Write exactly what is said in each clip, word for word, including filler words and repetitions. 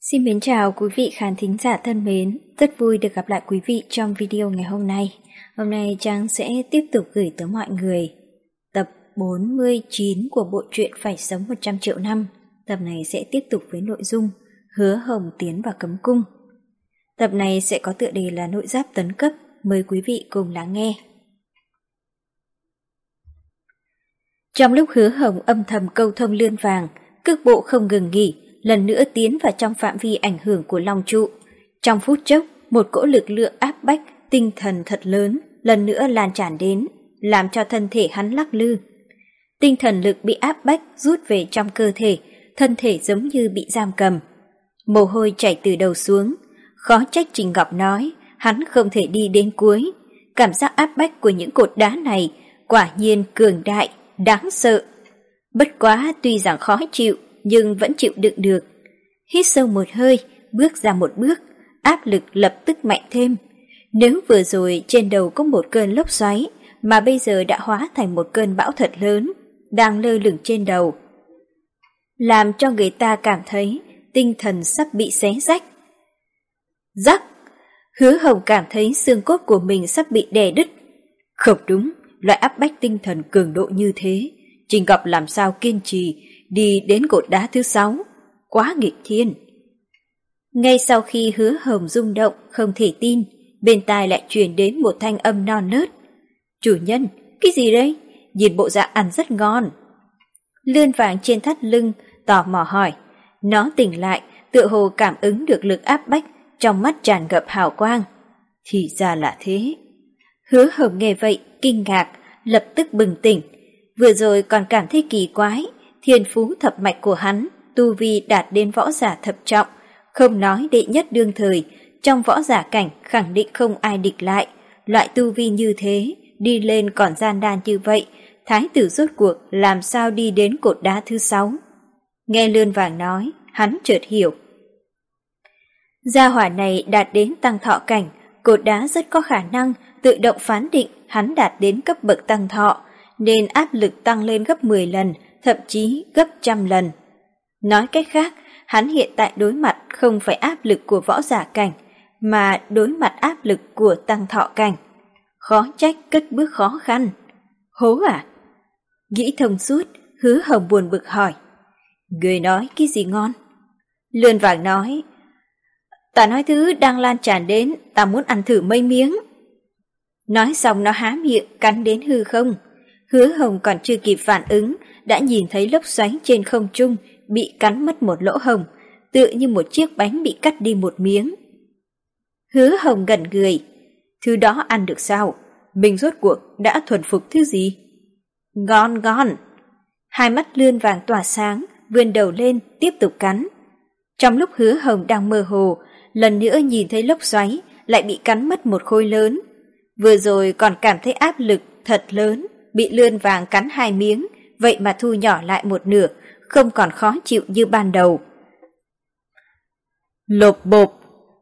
Xin mến chào quý vị khán thính giả thân mến, rất vui được gặp lại quý vị trong video ngày hôm nay. Hôm nay Trang sẽ tiếp tục gửi tới mọi người tập bốn mươi chín của bộ truyện Phải Sống một trăm triệu năm. Tập này sẽ tiếp tục với nội dung Hứa Hồng tiến vào cấm cung. Tập này sẽ có tựa đề là Nội giáp tấn cấp, mời quý vị cùng lắng nghe. Trong lúc Hứa Hồng âm thầm câu thông lươn vàng, cước bộ không ngừng nghỉ, lần nữa tiến vào trong phạm vi ảnh hưởng của Long trụ. Trong phút chốc, một cỗ lực lượng áp bách, tinh thần thật lớn, lần nữa lan tràn đến, làm cho thân thể hắn lắc lư. Tinh thần lực bị áp bách rút về trong cơ thể, thân thể giống như bị giam cầm. Mồ hôi chảy từ đầu xuống, khó trách Trình Ngọc nói, hắn không thể đi đến cuối. Cảm giác áp bách của những cột đá này quả nhiên cường đại, đáng sợ. Bất quá tuy rằng khó chịu, nhưng vẫn chịu đựng được. Hít sâu một hơi, bước ra một bước, áp lực lập tức mạnh thêm. Nếu vừa rồi trên đầu có một cơn lốc xoáy, mà bây giờ đã hóa thành một cơn bão thật lớn, đang lơ lửng trên đầu, làm cho người ta cảm thấy tinh thần sắp bị xé rách. Rắc! Hứa Hồng cảm thấy xương cốt của mình sắp bị đè đứt. Không đúng, loại áp bách tinh thần cường độ như thế, Trình Ngọc làm sao kiên trì đi đến cột đá thứ sáu, quá nghịch thiên. Ngay sau khi Hứa Hồng rung động không thể tin, bên tai lại truyền đến một thanh âm non nớt. Chủ nhân, cái gì đấy? Nhìn bộ dạng ăn rất ngon. Lươn vàng trên thắt lưng tò mò hỏi. Nó tỉnh lại, tựa hồ cảm ứng được lực áp bách, trong mắt tràn ngập hào quang. Thì ra là thế. Hứa Hồng nghe vậy, kinh ngạc, lập tức bừng tỉnh. Vừa rồi còn cảm thấy kỳ quái, thiên phú thập mạch của hắn, tu vi đạt đến võ giả thập trọng, không nói đệ nhất đương thời, trong võ giả cảnh khẳng định không ai địch lại. Loại tu vi như thế, đi lên còn gian nan như vậy, thái tử rốt cuộc làm sao đi đến cột đá thứ sáu. Nghe Lươn Vàng nói, hắn chợt hiểu. Gia hỏa này đạt đến tăng thọ cảnh, cột đá rất có khả năng tự động phán định hắn đạt đến cấp bậc tăng thọ, nên áp lực tăng lên gấp mười lần, thậm chí gấp trăm lần. Nói cách khác, hắn hiện tại đối mặt không phải áp lực của võ giả cảnh, mà đối mặt áp lực của tăng thọ cảnh. Khó trách cất bước khó khăn. Hố à? Nghĩ thông suốt, Hứa Hồng buồn bực hỏi. Người nói cái gì ngon? Lươn Vàng nói. Ta nói thứ đang lan tràn đến, ta muốn ăn thử mấy miếng. Nói xong nó há miệng cắn đến hư không. Hứa Hồng còn chưa kịp phản ứng, đã nhìn thấy lốc xoáy trên không trung bị cắn mất một lỗ hồng, tựa như một chiếc bánh bị cắt đi một miếng. Hứa Hồng ngẩn người, thứ đó ăn được sao? Mình rốt cuộc đã thuần phục thứ gì? Ngon ngon! Hai mắt Lươn Vàng tỏa sáng, vươn đầu lên tiếp tục cắn. Trong lúc Hứa Hồng đang mơ hồ, lần nữa nhìn thấy lốc xoáy lại bị cắn mất một khối lớn. Vừa rồi còn cảm thấy áp lực thật lớn, bị Lươn Vàng cắn hai miếng, vậy mà thu nhỏ lại một nửa, không còn khó chịu như ban đầu. Lộp bộp.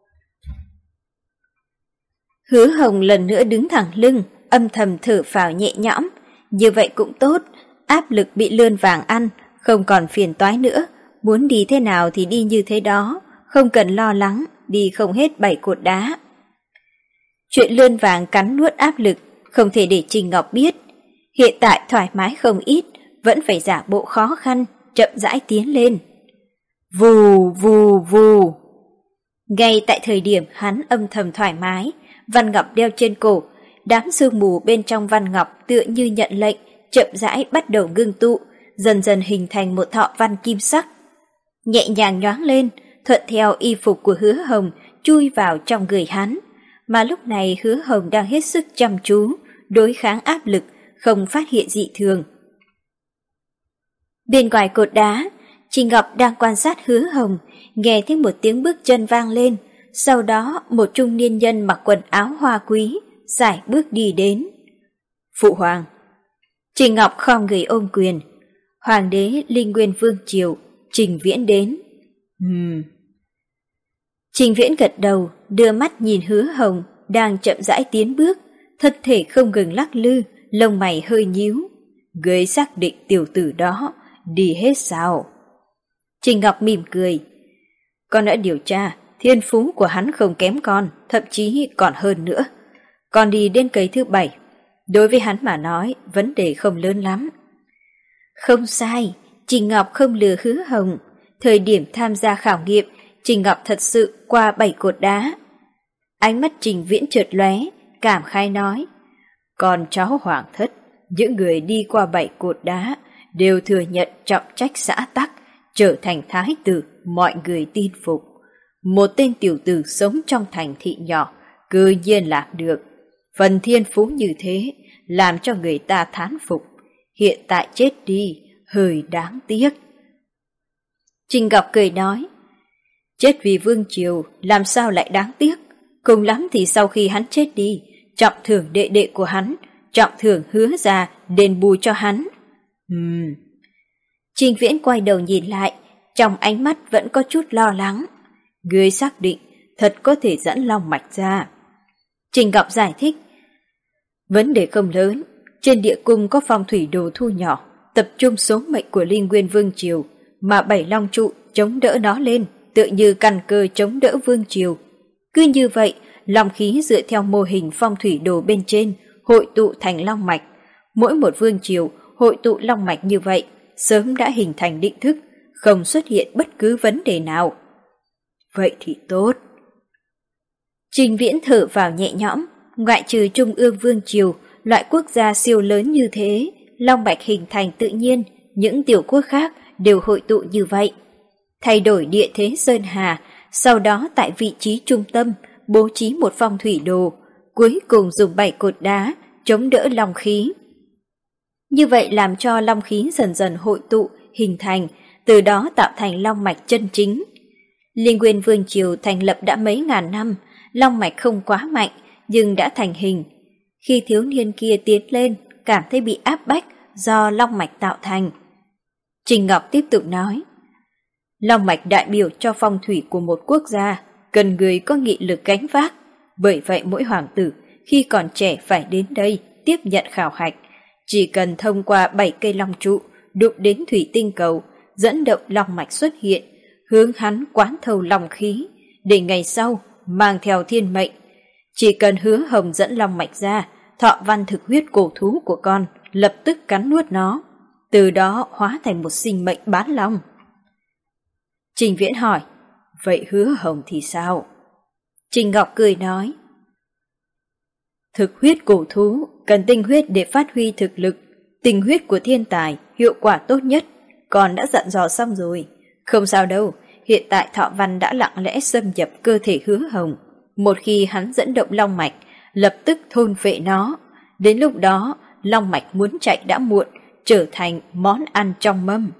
Hứa Hồng lần nữa đứng thẳng lưng, âm thầm thở phào nhẹ nhõm. Như vậy cũng tốt, áp lực bị Lươn Vàng ăn, không còn phiền toái nữa. Muốn đi thế nào thì đi như thế đó, không cần lo lắng, đi không hết bảy cột đá. Chuyện Lươn Vàng cắn nuốt áp lực, không thể để Trình Ngọc biết. Hiện tại thoải mái không ít, vẫn phải giả bộ khó khăn, chậm rãi tiến lên. Vù vù vù. Ngay tại thời điểm hắn âm thầm thoải mái, văn ngọc đeo trên cổ, đám sương mù bên trong văn ngọc tựa như nhận lệnh, chậm rãi bắt đầu ngưng tụ, dần dần hình thành một thọ văn kim sắc. Nhẹ nhàng nhoáng lên, thuận theo y phục của Hứa Hồng chui vào trong người hắn, mà lúc này Hứa Hồng đang hết sức chăm chú, đối kháng áp lực, không phát hiện dị thường. Bên ngoài cột đá, Trình Ngọc đang quan sát Hứa Hồng, nghe thấy một tiếng bước chân vang lên, sau đó một trung niên nhân mặc quần áo hoa quý, sải bước đi đến. Phụ hoàng. Trình Ngọc khom người ôm quyền. Hoàng đế Linh Nguyên Vương Triều, Trình Viễn đến. Ừm. Trình Viễn gật đầu, đưa mắt nhìn Hứa Hồng đang chậm rãi tiến bước, thân thể không ngừng lắc lư, lông mày hơi nhíu. Ngươi xác định tiểu tử đó đi hết sao? Trình Ngọc mỉm cười. Con đã điều tra, thiên phú của hắn không kém con, thậm chí còn hơn nữa. Con đi đến cây thứ bảy, đối với hắn mà nói, vấn đề không lớn lắm. Không sai, Trình Ngọc không lừa Hứa Hồng. Thời điểm tham gia khảo nghiệm, Trình Ngọc thật sự qua bảy cột đá. Ánh mắt Trình Viễn chợt lóe, cảm khái nói, con cháu hoàng thất, những người đi qua bảy cột đá đều thừa nhận trọng trách xã tắc, trở thành thái tử, mọi người tin phục. Một tên tiểu tử sống trong thành thị nhỏ, cư nhiên làm được. Phần thiên phú như thế, làm cho người ta thán phục. Hiện tại chết đi, hơi đáng tiếc. Trình Ngọc cười nói, chết vì vương triều, làm sao lại đáng tiếc? Cùng lắm thì sau khi hắn chết đi, trọng thưởng đệ đệ của hắn, trọng thưởng Hứa gia đền bù cho hắn. Ừm. Trình Viễn quay đầu nhìn lại, trong ánh mắt vẫn có chút lo lắng. Ngươi xác định thật có thể dẫn long mạch ra. Trình Ngọc giải thích, vấn đề không lớn, trên địa cung có phong thủy đồ thu nhỏ, tập trung số mệnh của Linh Nguyên Vương Triều, mà bảy long trụ chống đỡ nó lên, tựa như căn cơ chống đỡ Vương Triều. Cứ như vậy, long khí dựa theo mô hình phong thủy đồ bên trên, hội tụ thành long mạch. Mỗi một Vương Triều hội tụ long mạch như vậy, sớm đã hình thành định thức, không xuất hiện bất cứ vấn đề nào. Vậy thì tốt. Trình Viễn thở vào nhẹ nhõm, ngoại trừ Trung ương Vương Triều, loại quốc gia siêu lớn như thế, long mạch hình thành tự nhiên, những tiểu quốc khác đều hội tụ như vậy. Thay đổi địa thế sơn hà, sau đó tại vị trí trung tâm bố trí một phong thủy đồ, cuối cùng dùng bảy cột đá chống đỡ long khí. Như vậy làm cho long khí dần dần hội tụ, hình thành, từ đó tạo thành long mạch chân chính. Linh Nguyên Vương Triều thành lập đã mấy ngàn năm, long mạch không quá mạnh, nhưng đã thành hình. Khi thiếu niên kia tiến lên, cảm thấy bị áp bách do long mạch tạo thành. Trình Ngọc tiếp tục nói, long mạch đại biểu cho phong thủy của một quốc gia, cần người có nghị lực gánh vác. Bởi vậy mỗi hoàng tử khi còn trẻ phải đến đây tiếp nhận khảo hạch. Chỉ cần thông qua bảy cây long trụ, đụng đến thủy tinh cầu, dẫn động long mạch xuất hiện, hướng hắn quán thâu long khí, để ngày sau mang theo thiên mệnh. Chỉ cần Hứa Hồng dẫn long mạch ra, thọ văn thực huyết cổ thú của con lập tức cắn nuốt nó, từ đó hóa thành một sinh mệnh bán long. Trình Viễn hỏi, vậy Hứa Hồng thì sao? Trình Ngọc cười nói, thực huyết cổ thú cần tinh huyết để phát huy thực lực, tinh huyết của thiên tài hiệu quả tốt nhất, con đã dặn dò xong rồi. Không sao đâu, hiện tại thọ văn đã lặng lẽ xâm nhập cơ thể Hứa Hồng. Một khi hắn dẫn động long mạch, lập tức thôn phệ nó. Đến lúc đó, long mạch muốn chạy đã muộn, trở thành món ăn trong mâm.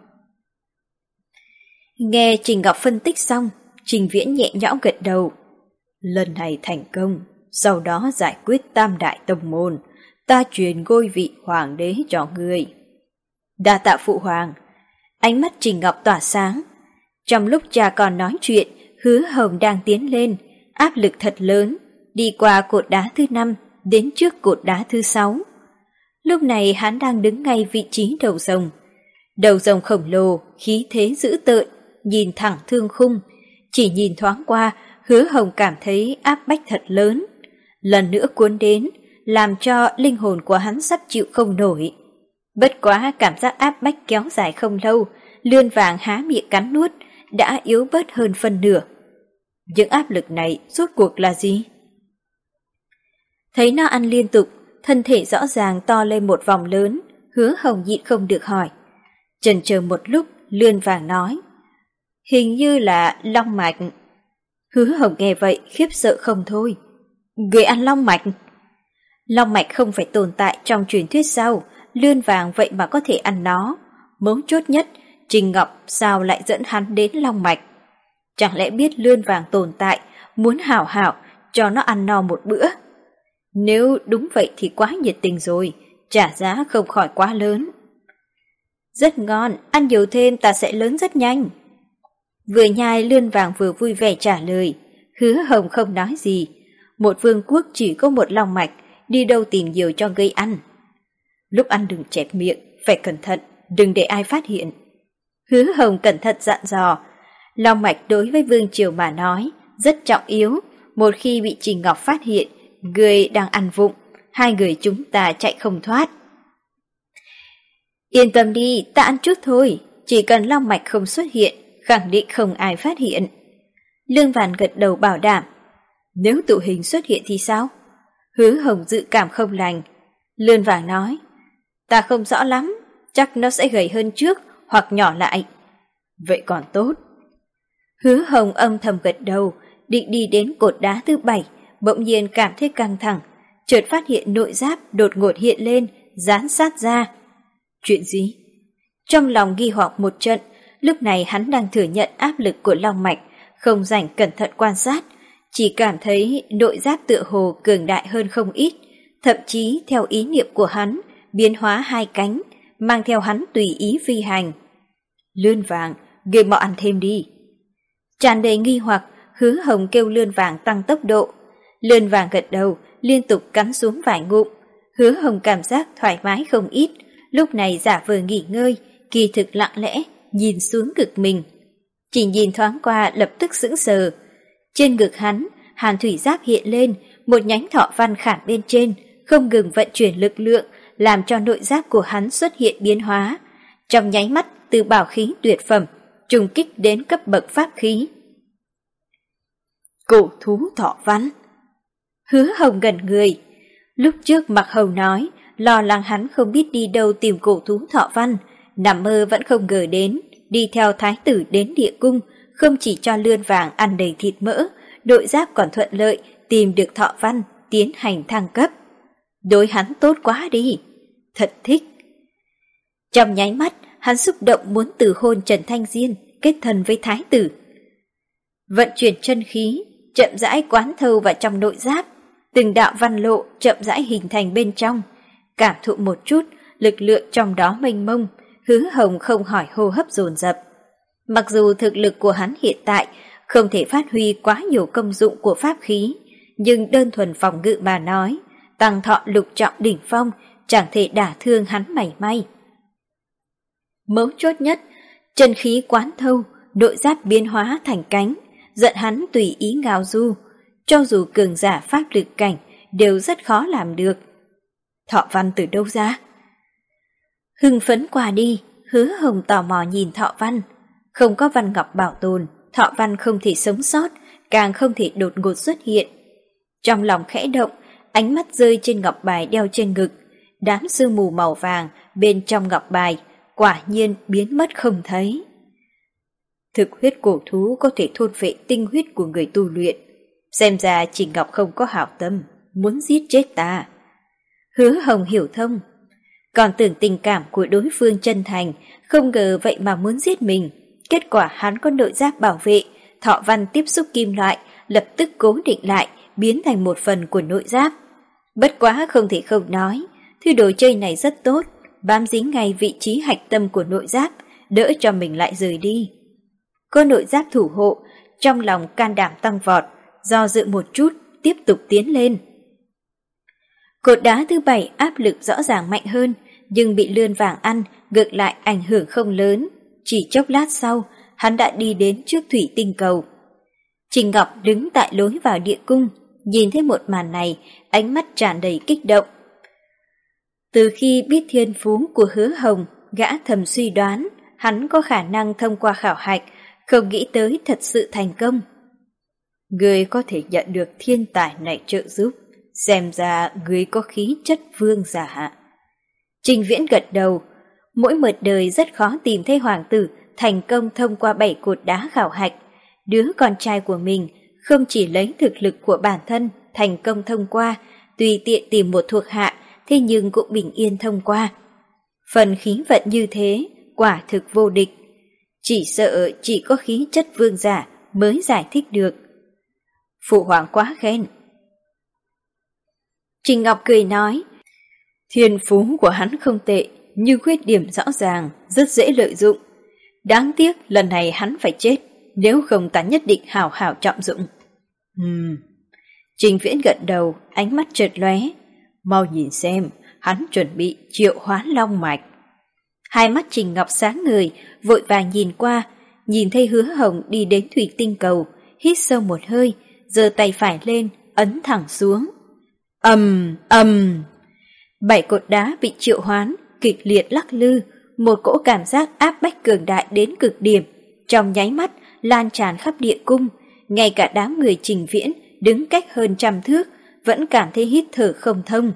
Nghe Trình Ngọc phân tích xong, Trình Viễn nhẹ nhõm gật đầu. Lần này thành công, sau đó giải quyết tam đại tông môn, ta truyền ngôi vị hoàng đế cho người. Đa tạ phụ hoàng. Ánh mắt Trình Ngọc tỏa sáng. Trong lúc cha con nói chuyện, Hứa Hồng đang tiến lên, áp lực thật lớn, đi qua cột đá thứ năm, đến trước cột đá thứ sáu. Lúc này hắn đang đứng ngay vị trí đầu rồng. Đầu rồng khổng lồ, khí thế dữ tợn, nhìn thẳng thương khung. Chỉ nhìn thoáng qua, Hứa Hồng cảm thấy áp bách thật lớn. Lần nữa cuốn đến, làm cho linh hồn của hắn sắp chịu không nổi. Bất quá cảm giác áp bách kéo dài không lâu, lươn vàng há miệng cắn nuốt, đã yếu bớt hơn phân nửa. Những áp lực này rốt cuộc là gì? Thấy nó ăn liên tục, thân thể rõ ràng to lên một vòng lớn, Hứa Hồng nhịn không được hỏi. Chần chờ một lúc, lươn vàng nói, hình như là long mạch. Hứa Hồng nghe vậy khiếp sợ không thôi. Người ăn long mạch? Long mạch không phải tồn tại trong truyền thuyết sao? Lươn vàng vậy mà có thể ăn nó. Mấu chốt nhất, Trình Ngọc sao lại dẫn hắn đến long mạch? Chẳng lẽ biết lươn vàng tồn tại, muốn hảo hảo cho nó ăn no một bữa? Nếu đúng vậy thì quá nhiệt tình rồi, trả giá không khỏi quá lớn. Rất ngon, ăn nhiều thêm ta sẽ lớn rất nhanh. Vừa nhai lươn vàng vừa vui vẻ trả lời. Hứa Hồng không nói gì. Một vương quốc chỉ có một long mạch, đi đâu tìm nhiều cho gây ăn. Lúc ăn đừng chẹp miệng, phải cẩn thận, đừng để ai phát hiện. Hứa Hồng cẩn thận dặn dò. Long mạch đối với Vương Triều mà nói rất trọng yếu, một khi bị Trình Ngọc phát hiện, người đang ăn vụng, hai người chúng ta chạy không thoát. Yên tâm đi, ta ăn chút thôi, chỉ cần long mạch không xuất hiện, khẳng định không ai phát hiện. Lương Vàn gật đầu bảo đảm. Nếu tụ hình xuất hiện thì sao? Hứa Hồng dự cảm không lành. Lương Vàng nói, ta không rõ lắm, chắc nó sẽ gầy hơn trước hoặc nhỏ lại. Vậy còn tốt. Hứa Hồng âm thầm gật đầu, định đi đến cột đá thứ bảy, bỗng nhiên cảm thấy căng thẳng, chợt phát hiện nội giáp đột ngột hiện lên, dán sát ra. Chuyện gì? Trong lòng nghi hoặc một trận, lúc này hắn đang thừa nhận áp lực của long mạch, không rảnh cẩn thận quan sát, chỉ cảm thấy nội giáp tựa hồ cường đại hơn không ít, thậm chí theo ý niệm của hắn, biến hóa hai cánh, mang theo hắn tùy ý phi hành. Lươn Vàng, ngươi mau ăn thêm đi. Tràn đầy nghi hoặc, Hứa Hồng kêu Lươn Vàng tăng tốc độ. Lươn Vàng gật đầu, liên tục cắn xuống vài ngụm. Hứa Hồng cảm giác thoải mái không ít, lúc này giả vờ nghỉ ngơi, kỳ thực lặng lẽ, nhìn xuống ngực mình. Chỉ nhìn thoáng qua lập tức sững sờ. Trên ngực hắn, hàn thủy giáp hiện lên, một nhánh thọ văn khảm bên trên, không ngừng vận chuyển lực lượng, làm cho nội giáp của hắn xuất hiện biến hóa. Trong nháy mắt từ bảo khí tuyệt phẩm, trùng kích đến cấp bậc pháp khí. Cổ thú thọ văn. Hứa Hồng gần người. Lúc trước Mạc Hầu nói, lo lắng hắn không biết đi đâu tìm cổ thú thọ văn, nằm mơ vẫn không ngờ đến, đi theo thái tử đến địa cung, không chỉ cho Lươn Vàng ăn đầy thịt mỡ, nội giáp còn thuận lợi tìm được thọ văn, tiến hành thăng cấp. Đối hắn tốt quá đi, thật thích. Trong nháy mắt, hắn xúc động muốn từ hôn Trần Thanh Diên, kết thân với thái tử. Vận chuyển chân khí, chậm rãi quán thâu vào trong nội giáp, từng đạo văn lộ chậm rãi hình thành bên trong. Cảm thụ một chút, lực lượng trong đó mênh mông, Hứa Hồng không hỏi hô hấp dồn dập. Mặc dù thực lực của hắn hiện tại không thể phát huy quá nhiều công dụng của pháp khí, nhưng đơn thuần phòng ngự mà nói, tăng thọ lục trọng đỉnh phong chẳng thể đả thương hắn mảy may. Mấu chốt nhất, chân khí quán thâu, nội giáp biến hóa thành cánh, dẫn hắn tùy ý ngao du, cho dù cường giả pháp lực cảnh đều rất khó làm được. Thọ văn từ đâu ra? Hưng phấn qua đi, Hứa Hồng tò mò nhìn thọ văn. Không có văn ngọc bảo tồn, thọ văn không thể sống sót, càng không thể đột ngột xuất hiện. Trong lòng khẽ động, ánh mắt rơi trên ngọc bài đeo trên ngực, đám sương mù màu vàng bên trong ngọc bài quả nhiên biến mất không thấy. Thực huyết cổ thú có thể thôn phệ tinh huyết của người tu luyện, xem ra Trình Ngọc không có hảo tâm, muốn giết chết ta. Hứa Hồng hiểu thông, còn tưởng tình cảm của đối phương chân thành, không ngờ vậy mà muốn giết mình. Kết quả hắn có nội giáp bảo vệ, thọ văn tiếp xúc kim loại, lập tức cố định lại, biến thành một phần của nội giáp. Bất quá không thể không nói, thứ đồ chơi này rất tốt, bám dính ngay vị trí hạch tâm của nội giáp, đỡ cho mình lại rời đi. Có nội giáp thủ hộ, trong lòng can đảm tăng vọt, do dự một chút, tiếp tục tiến lên. Cột đá thứ bảy áp lực rõ ràng mạnh hơn, nhưng bị Lươn Vàng ăn, ngược lại ảnh hưởng không lớn. Chỉ chốc lát sau, hắn đã đi đến trước thủy tinh cầu. Trình Ngọc đứng tại lối vào địa cung, nhìn thấy một màn này, ánh mắt tràn đầy kích động. Từ khi biết thiên phú của Hứa Hồng, gã thầm suy đoán hắn có khả năng thông qua khảo hạch, không nghĩ tới thật sự thành công. Ngươi có thể nhận được thiên tài này trợ giúp, xem ra ngươi có khí chất vương giả. Trình Viễn gật đầu, mỗi một đời rất khó tìm thấy hoàng tử thành công thông qua bảy cột đá khảo hạch. Đứa con trai của mình không chỉ lấy thực lực của bản thân thành công thông qua, tùy tiện tìm một thuộc hạ, thế nhưng cũng bình yên thông qua. Phần khí vận như thế, quả thực vô địch. Chỉ sợ chỉ có khí chất vương giả mới giải thích được. Phụ hoàng quá khen. Trình Ngọc cười nói, thiên phú của hắn không tệ, nhưng khuyết điểm rõ ràng, rất dễ lợi dụng. Đáng tiếc lần này hắn phải chết, nếu không ta nhất định hào hào trọng dụng. Ừm. Trình Viễn gật đầu, ánh mắt chợt lóe. Mau nhìn xem, hắn chuẩn bị triệu hoán long mạch. Hai mắt Trình Ngọc sáng ngời, vội vàng nhìn qua, nhìn thấy Hứa Hồng đi đến thủy tinh cầu, hít sâu một hơi, giơ tay phải lên, ấn thẳng xuống. Ầm, ầm. Bảy cột đá bị triệu hoán, kịch liệt lắc lư, một cỗ cảm giác áp bách cường đại đến cực điểm, trong nháy mắt lan tràn khắp địa cung, ngay cả đám người Trình Viễn đứng cách hơn trăm thước vẫn cảm thấy hít thở không thông.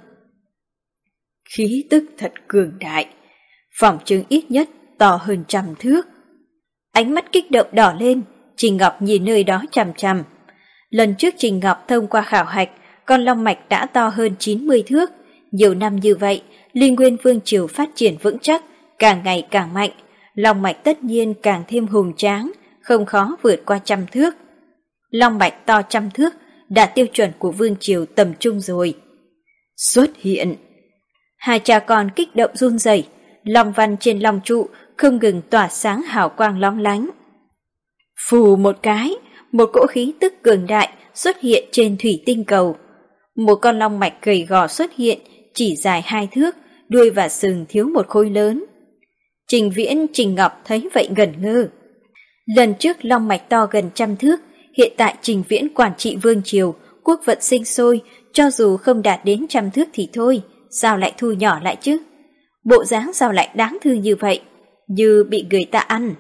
Khí tức thật cường đại, phỏng chừng ít nhất to hơn trăm thước. Ánh mắt kích động đỏ lên, Trình Ngọc nhìn nơi đó chằm chằm. Lần trước Trình Ngọc thông qua khảo hạch, con long mạch đã to hơn chín mươi thước. Nhiều năm như vậy, Linh Nguyên Vương Triều phát triển vững chắc, càng ngày càng mạnh. Long mạch tất nhiên càng thêm hùng tráng, không khó vượt qua trăm thước. Long mạch to trăm thước, đạt tiêu chuẩn của Vương Triều tầm trung rồi. Xuất hiện! Hai cha con kích động run rẩy, long văn trên long trụ không ngừng tỏa sáng hào quang lóng lánh. Phù một cái, một cỗ khí tức cường đại xuất hiện trên thủy tinh cầu. Một con long mạch gầy gò xuất hiện, chỉ dài hai thước, đuôi và sừng thiếu một khối lớn. Trình Viễn, Trình Ngọc thấy vậy ngẩn ngơ. Lần trước long mạch to gần trăm thước, hiện tại Trình Viễn quản trị Vương Triều, quốc vận sinh sôi, cho dù không đạt đến trăm thước thì thôi, sao lại thu nhỏ lại chứ? Bộ dáng sao lại đáng thương như vậy, như bị người ta ăn.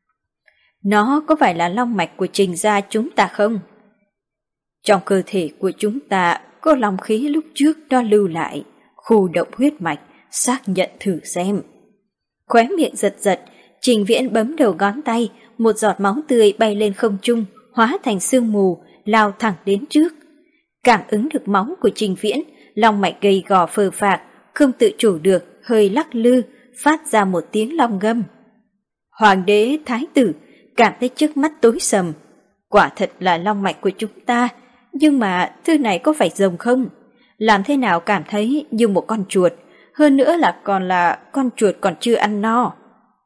Nó có phải là long mạch của Trình gia chúng ta không? Trong cơ thể của chúng ta có long khí lúc trước nó lưu lại, khu động huyết mạch, xác nhận thử xem. Khóe miệng giật giật, Trình Viễn bấm đầu ngón tay, một giọt máu tươi bay lên không trung, hóa thành sương mù, lao thẳng đến trước. Cảm ứng được máu của Trình Viễn, long mạch gầy gò phờ phạc, không tự chủ được, hơi lắc lư, phát ra một tiếng long ngâm. Hoàng đế, thái tử, cảm thấy trước mắt tối sầm. Quả thật là long mạch của chúng ta, nhưng mà thứ này có phải rồng không? Làm thế nào cảm thấy như một con chuột, hơn nữa là còn là con chuột còn chưa ăn no.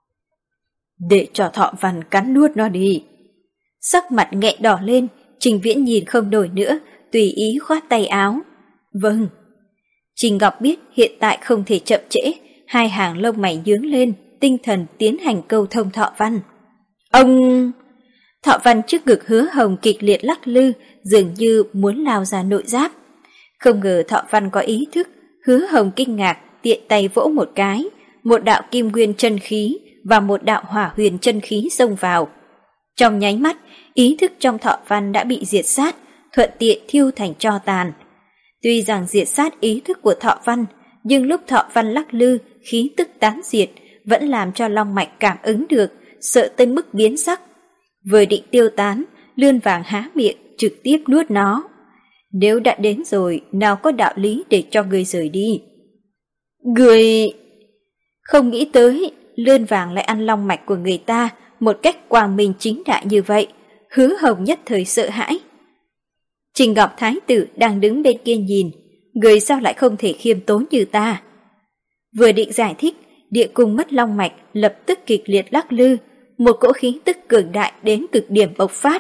Để cho Thọ Văn cắn nuốt nó đi. Sắc mặt nghẹn đỏ lên, Trình Viễn nhìn không nổi nữa, tùy ý khoát tay áo. Vâng. Trình Ngọc biết hiện tại không thể chậm trễ, hai hàng lông mày nhướng lên, tinh thần tiến hành câu thông Thọ Văn. Ông... Thọ Văn trước ngực Hứa Hồng kịch liệt lắc lư, dường như muốn lao ra nội giáp. Không ngờ Thọ Văn có ý thức, Hứa Hồng kinh ngạc, tiện tay vỗ một cái, một đạo kim nguyên chân khí và một đạo hỏa huyền chân khí xông vào. Trong nháy mắt, ý thức trong Thọ Văn đã bị diệt sát, thuận tiện thiêu thành tro tàn. Tuy rằng diệt sát ý thức của Thọ Văn, nhưng lúc Thọ Văn lắc lư, khí tức tán diệt, vẫn làm cho long mạch cảm ứng được, sợ tới mức biến sắc. Vừa định tiêu tán, Lươn Vàng há miệng, trực tiếp nuốt nó. Nếu đã đến rồi, nào có đạo lý để cho người rời đi. Người... Không nghĩ tới, Lươn Vàng lại ăn long mạch của người ta một cách quang minh chính đại như vậy. Hứa Hồng nhất thời sợ hãi. Trình Ngọc Thái tử đang đứng bên kia nhìn, người sao lại không thể khiêm tốn như ta. Vừa định giải thích, địa cung mất long mạch lập tức kịch liệt lắc lư, một cỗ khí tức cường đại đến cực điểm bộc phát.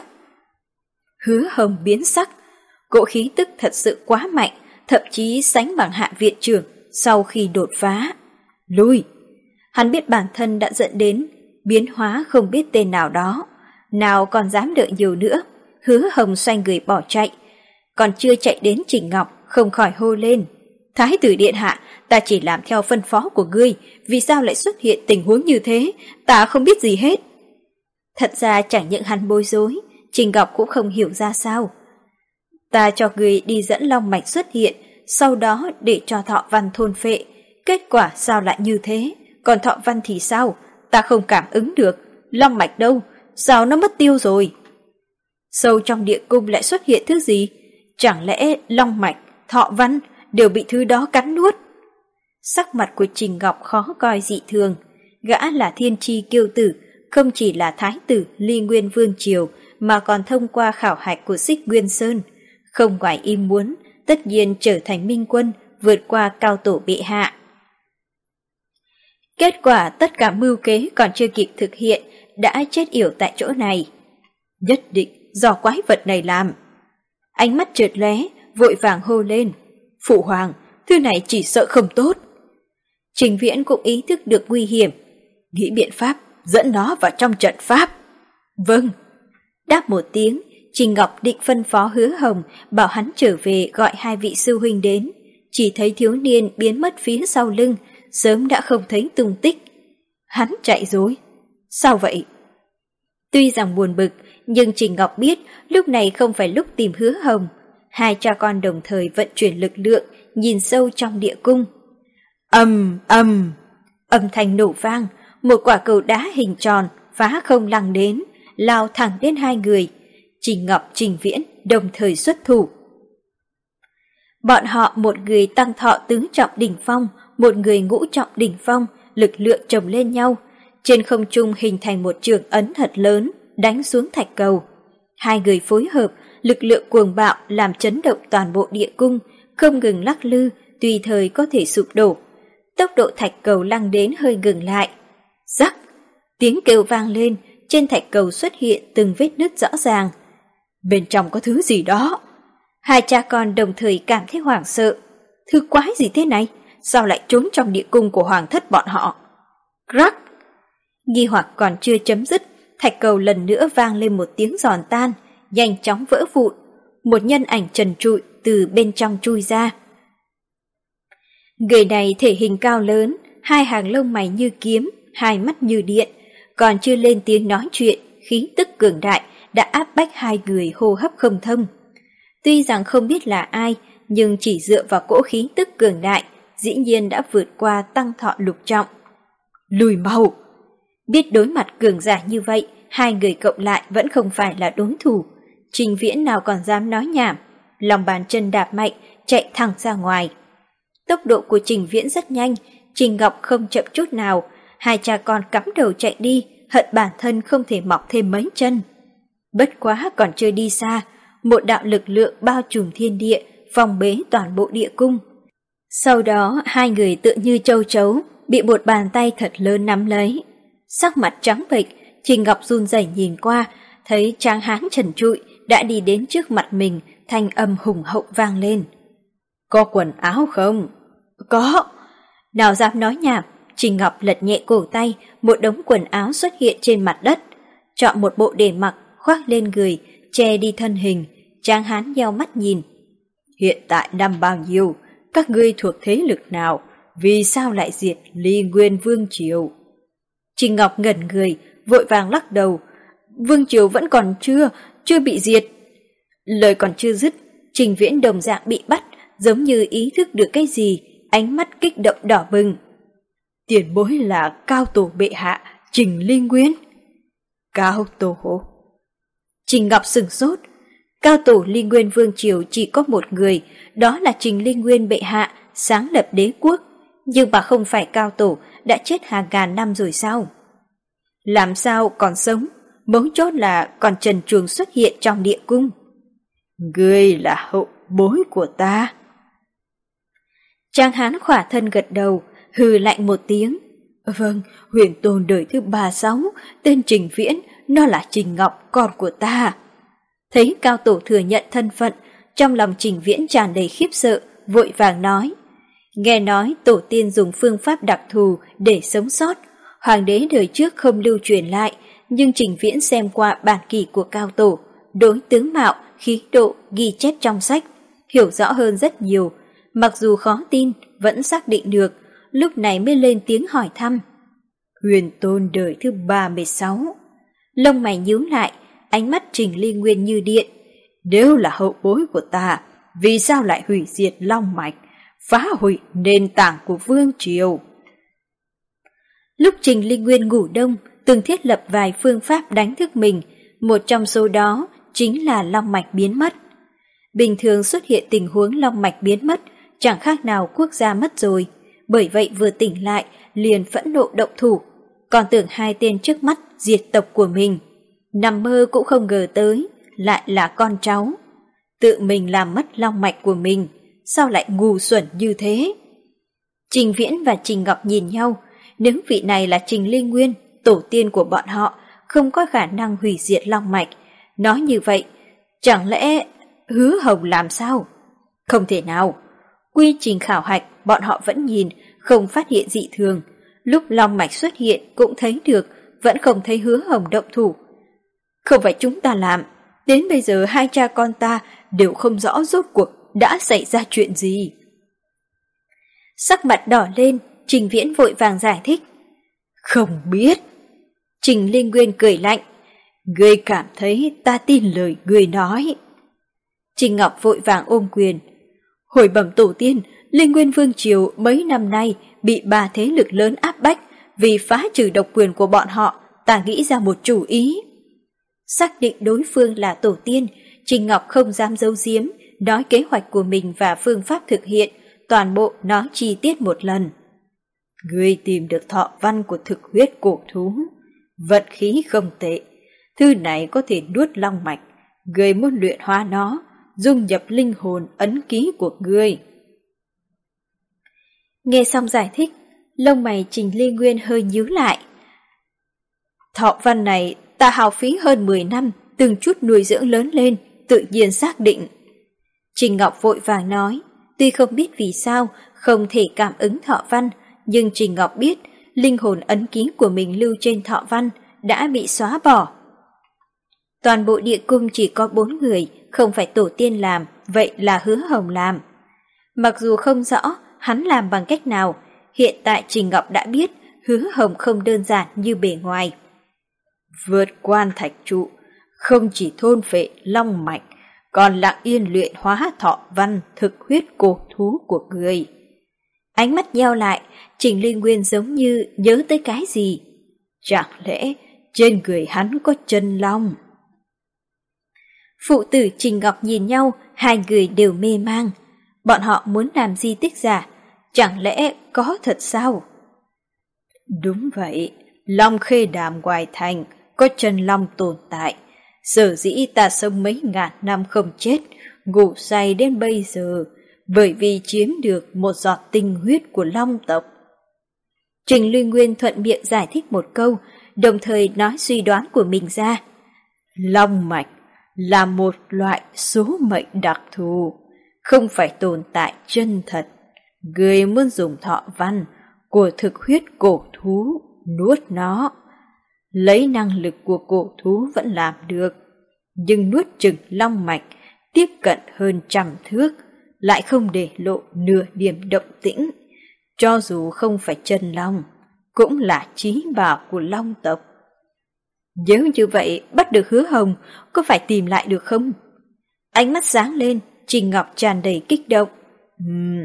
Hứa Hồng biến sắc, cỗ khí tức thật sự quá mạnh, thậm chí sánh bằng Hạ viện trưởng sau khi đột phá. Lui! Hắn biết bản thân đã dẫn đến biến hóa không biết tên nào đó, nào còn dám đợi nhiều nữa. Hứa Hồng xoay người bỏ chạy, còn chưa chạy đến Trình Ngọc không khỏi hô lên. Thái tử điện hạ, ta chỉ làm theo phân phó của ngươi, vì sao lại xuất hiện tình huống như thế, ta không biết gì hết. Thật ra chẳng những hắn bối rối, Trình Ngọc cũng không hiểu ra sao. Ta cho ngươi đi dẫn long mạch xuất hiện, sau đó để cho Thọ Văn thôn phệ, kết quả sao lại như thế, còn Thọ Văn thì sao, ta không cảm ứng được, long mạch đâu, sao nó mất tiêu rồi. Sâu trong địa cung lại xuất hiện thứ gì, chẳng lẽ long mạch, Thọ Văn đều bị thứ đó cắn nuốt. Sắc mặt của Trình Ngọc khó coi dị thường, gã là thiên tri kiêu tử, không chỉ là thái tử Ly Nguyên Vương Triều mà còn thông qua khảo hạch của Xích Nguyên Sơn, không ngoài ý muốn, tất nhiên trở thành minh quân, vượt qua cao tổ bệ hạ. Kết quả tất cả mưu kế còn chưa kịp thực hiện đã chết yểu tại chỗ này. Nhất định do quái vật này làm. Ánh mắt chợt lóe, vội vàng hô lên. Phụ hoàng, thứ này chỉ sợ không tốt. Trình Viễn cũng ý thức được nguy hiểm, nghĩ biện pháp dẫn nó vào trong trận pháp. Vâng. Đáp một tiếng, Trình Ngọc định phân phó Hứa Hồng bảo hắn trở về gọi hai vị sư huynh đến. Chỉ thấy thiếu niên biến mất phía sau lưng, sớm đã không thấy tung tích. Hắn chạy rồi. Sao vậy? Tuy rằng buồn bực, nhưng Trình Ngọc biết lúc này không phải lúc tìm Hứa Hồng. Hai cha con đồng thời vận chuyển lực lượng, nhìn sâu trong địa cung. Ầm ầm, âm thanh nổ vang, một quả cầu đá hình tròn phá không lăn đến, lao thẳng đến hai người. Trình Ngọc, Trình Viễn đồng thời xuất thủ. Bọn họ một người tăng thọ tứ trọng đỉnh phong, một người ngũ trọng đỉnh phong, lực lượng chồng lên nhau, trên không trung hình thành một trường ấn thật lớn, đánh xuống thạch cầu. Hai người phối hợp, lực lượng cuồng bạo làm chấn động toàn bộ địa cung, không ngừng lắc lư, tùy thời có thể sụp đổ. Tốc độ thạch cầu lăn đến hơi ngừng lại. Rắc! Tiếng kêu vang lên, trên thạch cầu xuất hiện từng vết nứt rõ ràng. Bên trong có thứ gì đó. Hai cha con đồng thời cảm thấy hoảng sợ. Thứ quái gì thế này? Sao lại trốn trong địa cung của hoàng thất bọn họ? Rắc! Nghi hoặc còn chưa chấm dứt, thạch cầu lần nữa vang lên một tiếng giòn tan, nhanh chóng vỡ vụn. Một nhân ảnh trần trụi từ bên trong chui ra. Người này thể hình cao lớn, hai hàng lông mày như kiếm, hai mắt như điện, còn chưa lên tiếng nói chuyện, khí tức cường đại đã áp bách hai người hô hấp không thông. Tuy rằng không biết là ai, nhưng chỉ dựa vào cỗ khí tức cường đại, dĩ nhiên đã vượt qua tăng thọ lục trọng. Lùi mau! Biết đối mặt cường giả như vậy, hai người cộng lại vẫn không phải là đối thủ. Trình Viễn nào còn dám nói nhảm, lòng bàn chân đạp mạnh, chạy thẳng ra ngoài. Tốc độ của Trình Viễn rất nhanh, Trình Ngọc không chậm chút nào, hai cha con cắm đầu chạy đi, hận bản thân không thể mọc thêm mấy chân. Bất quá còn chưa đi xa, một đạo lực lượng bao trùm thiên địa, phòng bế toàn bộ địa cung. Sau đó hai người tựa như châu chấu, bị một bàn tay thật lớn nắm lấy. Sắc mặt trắng bệch, Trình Ngọc run rẩy nhìn qua, thấy tráng hán trần trụi đã đi đến trước mặt mình, thanh âm hùng hậu vang lên. Có quần áo không? Có. Nào dám nói nhảm, Trình Ngọc lật nhẹ cổ tay, một đống quần áo xuất hiện trên mặt đất. Chọn một bộ để mặc, khoác lên người, che đi thân hình, tráng hán nheo mắt nhìn. Hiện tại năm bao nhiêu? Các ngươi thuộc thế lực nào? Vì sao lại diệt Ly Nguyên Vương Triều? Trình Ngọc ngẩn người, vội vàng lắc đầu. Vương Triều vẫn còn chưa, chưa bị diệt. Lời còn chưa dứt, Trình Viễn đồng dạng bị bắt, giống như ý thức được cái gì, ánh mắt kích động đỏ bừng. Tiền bối là cao tổ bệ hạ, Trình Ly Nguyên. Cao tổ? Trình Ngọc sửng sốt. Cao tổ Ly Nguyên Vương Triều chỉ có một người, đó là Trình Ly Nguyên bệ hạ, sáng lập đế quốc. Nhưng mà không phải cao tổ, đã chết hàng ngàn năm rồi sao? Làm sao còn sống? Mấu chốt là còn trần truồng xuất hiện trong địa cung. Ngươi là hậu bối của ta. Tráng hán khỏa thân gật đầu, hừ lạnh một tiếng. Vâng, huyền tôn đời thứ ba sáu, tên Trình Viễn, nó là Trình Ngọc, con của ta. Thấy cao tổ thừa nhận thân phận, trong lòng Trình Viễn tràn đầy khiếp sợ, vội vàng nói. Nghe nói tổ tiên dùng phương pháp đặc thù để sống sót, hoàng đế đời trước không lưu truyền lại, nhưng Trình Viễn xem qua bản kỷ của cao tổ, đối tướng mạo, khí độ ghi chép trong sách, hiểu rõ hơn rất nhiều, mặc dù khó tin, vẫn xác định được, lúc này mới lên tiếng hỏi thăm. Huyền tôn đời thứ ba mươi sáu. Lông mày nhíu lại, ánh mắt Trình Ly Nguyên như điện. Nếu là hậu bối của ta, vì sao lại hủy diệt long mạch, phá hủy nền tảng của vương triều? Lúc Trình Ly Nguyên ngủ đông, từng thiết lập vài phương pháp đánh thức mình, một trong số đó chính là long mạch biến mất. Bình thường xuất hiện tình huống long mạch biến mất, chẳng khác nào quốc gia mất rồi, bởi vậy vừa tỉnh lại liền phẫn nộ động thủ, còn tưởng hai tên trước mắt diệt tộc của mình. Nằm mơ cũng không ngờ tới, lại là con cháu. Tự mình làm mất long mạch của mình, sao lại ngu xuẩn như thế? Trình Viễn và Trình Ngọc nhìn nhau, nếu vị này là Trình Ly Nguyên, tổ tiên của bọn họ, không có khả năng hủy diệt long mạch. Nói như vậy, chẳng lẽ Hứa Hồng làm sao? Không thể nào. Quy trình khảo hạch bọn họ vẫn nhìn, không phát hiện dị thường. Lúc long mạch xuất hiện cũng thấy được, vẫn không thấy Hứa Hồng động thủ. Không phải chúng ta làm, đến bây giờ hai cha con ta đều không rõ rốt cuộc đã xảy ra chuyện gì. Sắc mặt đỏ lên, Trình Viễn vội vàng giải thích. Không biết. Trình Linh Nguyên cười lạnh. Ngươi cảm thấy ta tin lời ngươi nói. Trình Ngọc vội vàng ôm quyền. Hồi bẩm tổ tiên, Linh Nguyên Vương Triều mấy năm nay bị ba thế lực lớn áp bách, vì phá trừ độc quyền của bọn họ, ta nghĩ ra một chủ ý. Xác định đối phương là tổ tiên, Trình Ngọc không dám giấu giếm, nói kế hoạch của mình và phương pháp thực hiện, toàn bộ nói chi tiết một lần. Ngươi tìm được thọ văn của thực huyết cổ thú, vận khí không tệ, thư này có thể nuốt long mạch, ngươi muốn luyện hóa nó, dung nhập linh hồn ấn ký của ngươi. Nghe xong giải thích, lông mày Trình Ly Nguyên hơi nhíu lại. Thọ văn này ta hao phí hơn mười năm, từng chút nuôi dưỡng lớn lên, tự nhiên xác định. Trình Ngọc vội vàng nói, tuy không biết vì sao không thể cảm ứng thọ văn, nhưng Trình Ngọc biết linh hồn ấn ký của mình lưu trên thọ văn đã bị xóa bỏ. Toàn bộ địa cung chỉ có bốn người, không phải tổ tiên làm, vậy là Hứa Hồng làm. Mặc dù không rõ hắn làm bằng cách nào, hiện tại Trình Ngọc đã biết Hứa Hồng không đơn giản như bề ngoài. Vượt quan thạch trụ, không chỉ thôn phệ long mạch, còn lặng yên luyện hóa thọ văn thực huyết cổ thú của người. Ánh mắt nheo lại, Trình Linh Nguyên giống như nhớ tới cái gì. Chẳng lẽ trên người hắn có chân long? Phụ tử Trình Ngọc nhìn nhau, hai người đều mê mang. Bọn họ muốn làm di tích giả, chẳng lẽ có thật sao? Đúng vậy, Long Khê Đàm ngoài thành có chân long tồn tại. Sở dĩ ta sống mấy ngàn năm không chết, ngủ say đến bây giờ, bởi vì chiếm được một giọt tinh huyết của long tộc. Trình Luy Nguyên thuận miệng giải thích một câu, đồng thời nói suy đoán của mình ra. Long mạch là một loại số mệnh đặc thù, không phải tồn tại chân thật. Người muốn dùng thọ văn của thực huyết cổ thú nuốt nó. Lấy năng lực của cổ thú vẫn làm được, nhưng nuốt chừng long mạch tiếp cận hơn trăm thước, lại không để lộ nửa điểm động tĩnh. Cho dù không phải chân long, cũng là chí bảo của long tộc. Nếu như vậy, bắt được Hứa Hồng, có phải tìm lại được không? Ánh mắt sáng lên, Trình Ngọc tràn đầy kích động. Ừm.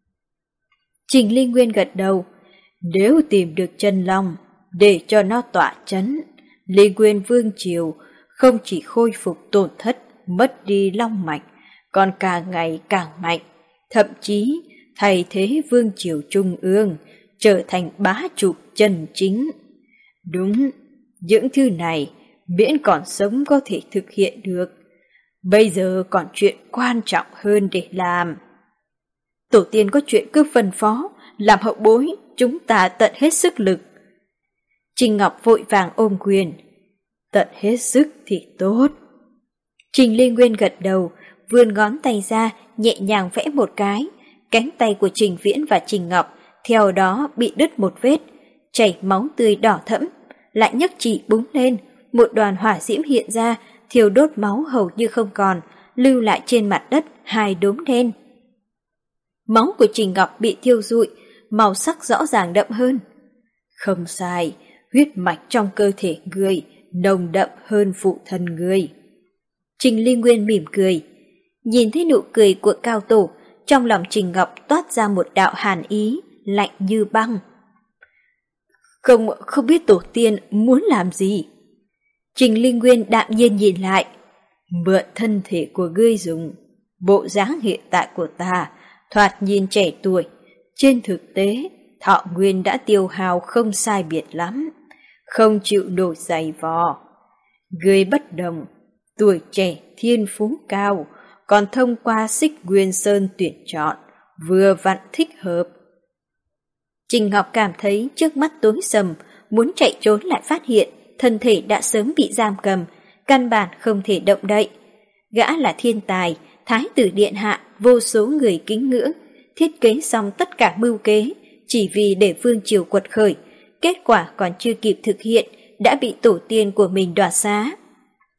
Trình Linh Nguyên gật đầu. Nếu tìm được chân long, để cho nó tỏa chấn, Linh Nguyên Vương Triều không chỉ khôi phục tổn thất, mất đi long mạch, còn càng ngày càng mạnh, thậm chí thay thế Vương Triều Trung ương, trở thành bá chủ chân chính. Đúng, những thứ này miễn còn sống có thể thực hiện được. Bây giờ còn chuyện quan trọng hơn để làm. Tổ tiên có chuyện cứ phân phó, làm hậu bối, chúng ta tận hết sức lực. Trình Ngọc vội vàng ôm quyền. Tận hết sức thì tốt. Trình Liên Nguyên gật đầu, vươn ngón tay ra, nhẹ nhàng vẽ một cái. Cánh tay của Trình Viễn và Trình Ngọc theo đó bị đứt một vết, chảy máu tươi đỏ thẫm. Lại nhấc chỉ búng lên, một đoàn hỏa diễm hiện ra, thiêu đốt máu hầu như không còn, lưu lại trên mặt đất hai đốm đen. Máu của Trình Ngọc bị thiêu rụi, màu sắc rõ ràng đậm hơn. Không sai, huyết mạch trong cơ thể người nồng đậm hơn phụ thân người. Trình Ly Nguyên mỉm cười. Nhìn thấy nụ cười của Cao Tổ, trong lòng Trình Ngọc toát ra một đạo hàn ý, lạnh như băng. Không, không biết tổ tiên muốn làm gì. Trình Ly Nguyên đạm nhiên nhìn lại. Mượn thân thể của ngươi dùng, bộ dáng hiện tại của ta thoạt nhìn trẻ tuổi, trên thực tế thọ nguyên đã tiêu hao không sai biệt lắm, không chịu nổi giày vò. Ngươi bất đồng, tuổi trẻ thiên phú cao, còn thông qua Xích Nguyên Sơn tuyển chọn, vừa vặn thích hợp. Trình Ngọc cảm thấy trước mắt tối sầm, muốn chạy trốn lại phát hiện thân thể đã sớm bị giam cầm, căn bản không thể động đậy. Gã là thiên tài, thái tử điện hạ, vô số người kính ngưỡng, thiết kế xong tất cả mưu kế, chỉ vì để vương triều quật khởi, kết quả còn chưa kịp thực hiện, đã bị tổ tiên của mình đoạt xá.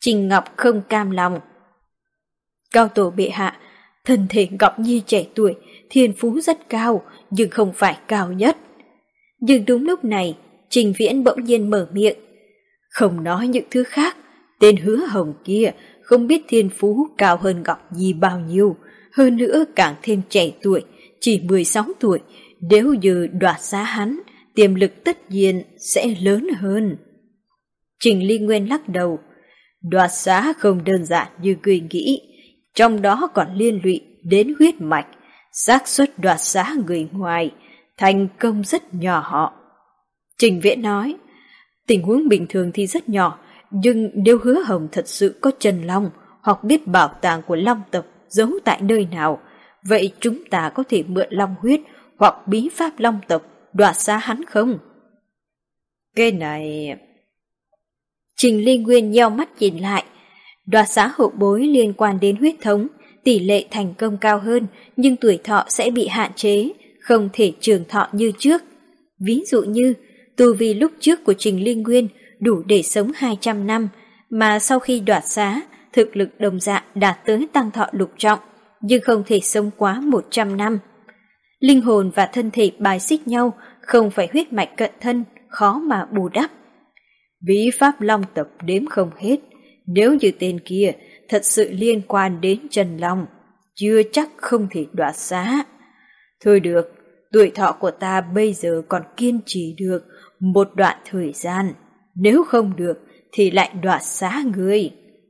Trình Ngọc không cam lòng. Cao tổ bệ hạ, thân thể Ngọc Nhi trẻ tuổi, thiên phú rất cao, nhưng không phải cao nhất. Nhưng đúng lúc này, Trình Viễn bỗng nhiên mở miệng. Không nói những thứ khác, tên Hứa Hồng kia không biết thiên phú cao hơn Ngọc Nhi bao nhiêu, hơn nữa càng thêm trẻ tuổi, chỉ mười sáu tuổi, nếu như đoạt giá hắn, tiềm lực tất nhiên sẽ lớn hơn. Trình Ly Nguyên lắc đầu. Đoạt giá không đơn giản như người nghĩ, trong đó còn liên lụy đến huyết mạch, xác suất đoạt giá người ngoài, thành công rất nhỏ. Trình Viễn nói, tình huống bình thường thì rất nhỏ, nhưng nếu Hứa Hồng thật sự có chân long hoặc biết bảo tàng của long tộc giấu tại nơi nào, vậy chúng ta có thể mượn long huyết hoặc bí pháp long tộc đoạt giá hắn không? Cái này... Trình Ly Nguyên nheo mắt nhìn lại. Đoạt giá hậu bối liên quan đến huyết thống, tỷ lệ thành công cao hơn, nhưng tuổi thọ sẽ bị hạn chế, không thể trường thọ như trước. Ví dụ như, tu vi lúc trước của Trình Ly Nguyên đủ để sống hai trăm năm, mà sau khi đoạt giá, thực lực đồng dạng đạt tới tăng thọ lục trọng, nhưng không thể sống quá một trăm năm. Linh hồn và thân thể bài xích nhau, không phải huyết mạch cận thân, khó mà bù đắp. Bí pháp long tộc đếm không hết, nếu như tên kia thật sự liên quan đến Trần Long, chưa chắc không thể đoạt giá. Thôi được, tuổi thọ của ta bây giờ còn kiên trì được một đoạn thời gian, nếu không được thì lại đoạt giá người.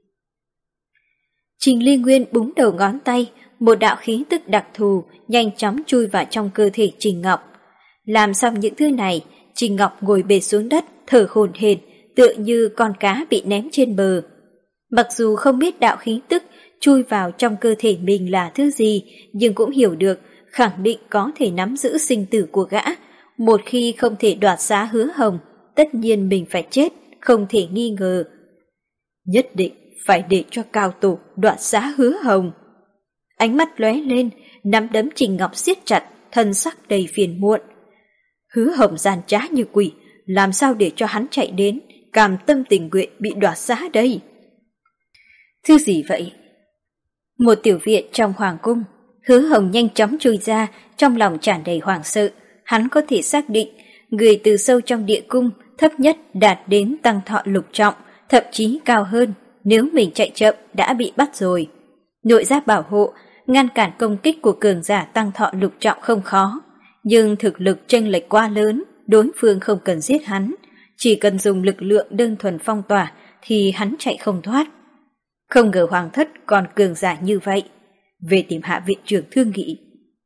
Trình Ly Nguyên búng đầu ngón tay, một đạo khí tức đặc thù nhanh chóng chui vào trong cơ thể Trình Ngọc. Làm xong những thứ này, Trình Ngọc ngồi bệt xuống đất, thở hổn hển, tựa như con cá bị ném trên bờ. Mặc dù không biết đạo khí tức chui vào trong cơ thể mình là thứ gì, nhưng cũng hiểu được khẳng định có thể nắm giữ sinh tử của gã. Một khi không thể đoạt giá Hứa Hồng, tất nhiên mình phải chết, không thể nghi ngờ. Nhất định phải để cho cao tổ đoạt giá Hứa Hồng. Ánh mắt lóe lên, nắm đấm Trình Ngọc siết chặt, thân sắc đầy phiền muộn. Hứa Hồng gian trá như quỷ, làm sao để cho hắn chạy đến, cam tâm tình nguyện bị đoạt giá đây? Thứ gì vậy? Một tiểu viện trong hoàng cung, Hứa Hồng nhanh chóng chui ra, trong lòng tràn đầy hoảng sợ. Hắn có thể xác định, người từ sâu trong địa cung thấp nhất đạt đến tăng thọ lục trọng, thậm chí cao hơn, nếu mình chạy chậm đã bị bắt rồi. Nội giáp bảo hộ, ngăn cản công kích của cường giả tăng thọ lục trọng không khó, nhưng thực lực chênh lệch quá lớn, đối phương không cần giết hắn, chỉ cần dùng lực lượng đơn thuần phong tỏa thì hắn chạy không thoát. Không ngờ hoàng thất còn cường giả như vậy, về tìm hạ viện trưởng thương nghị.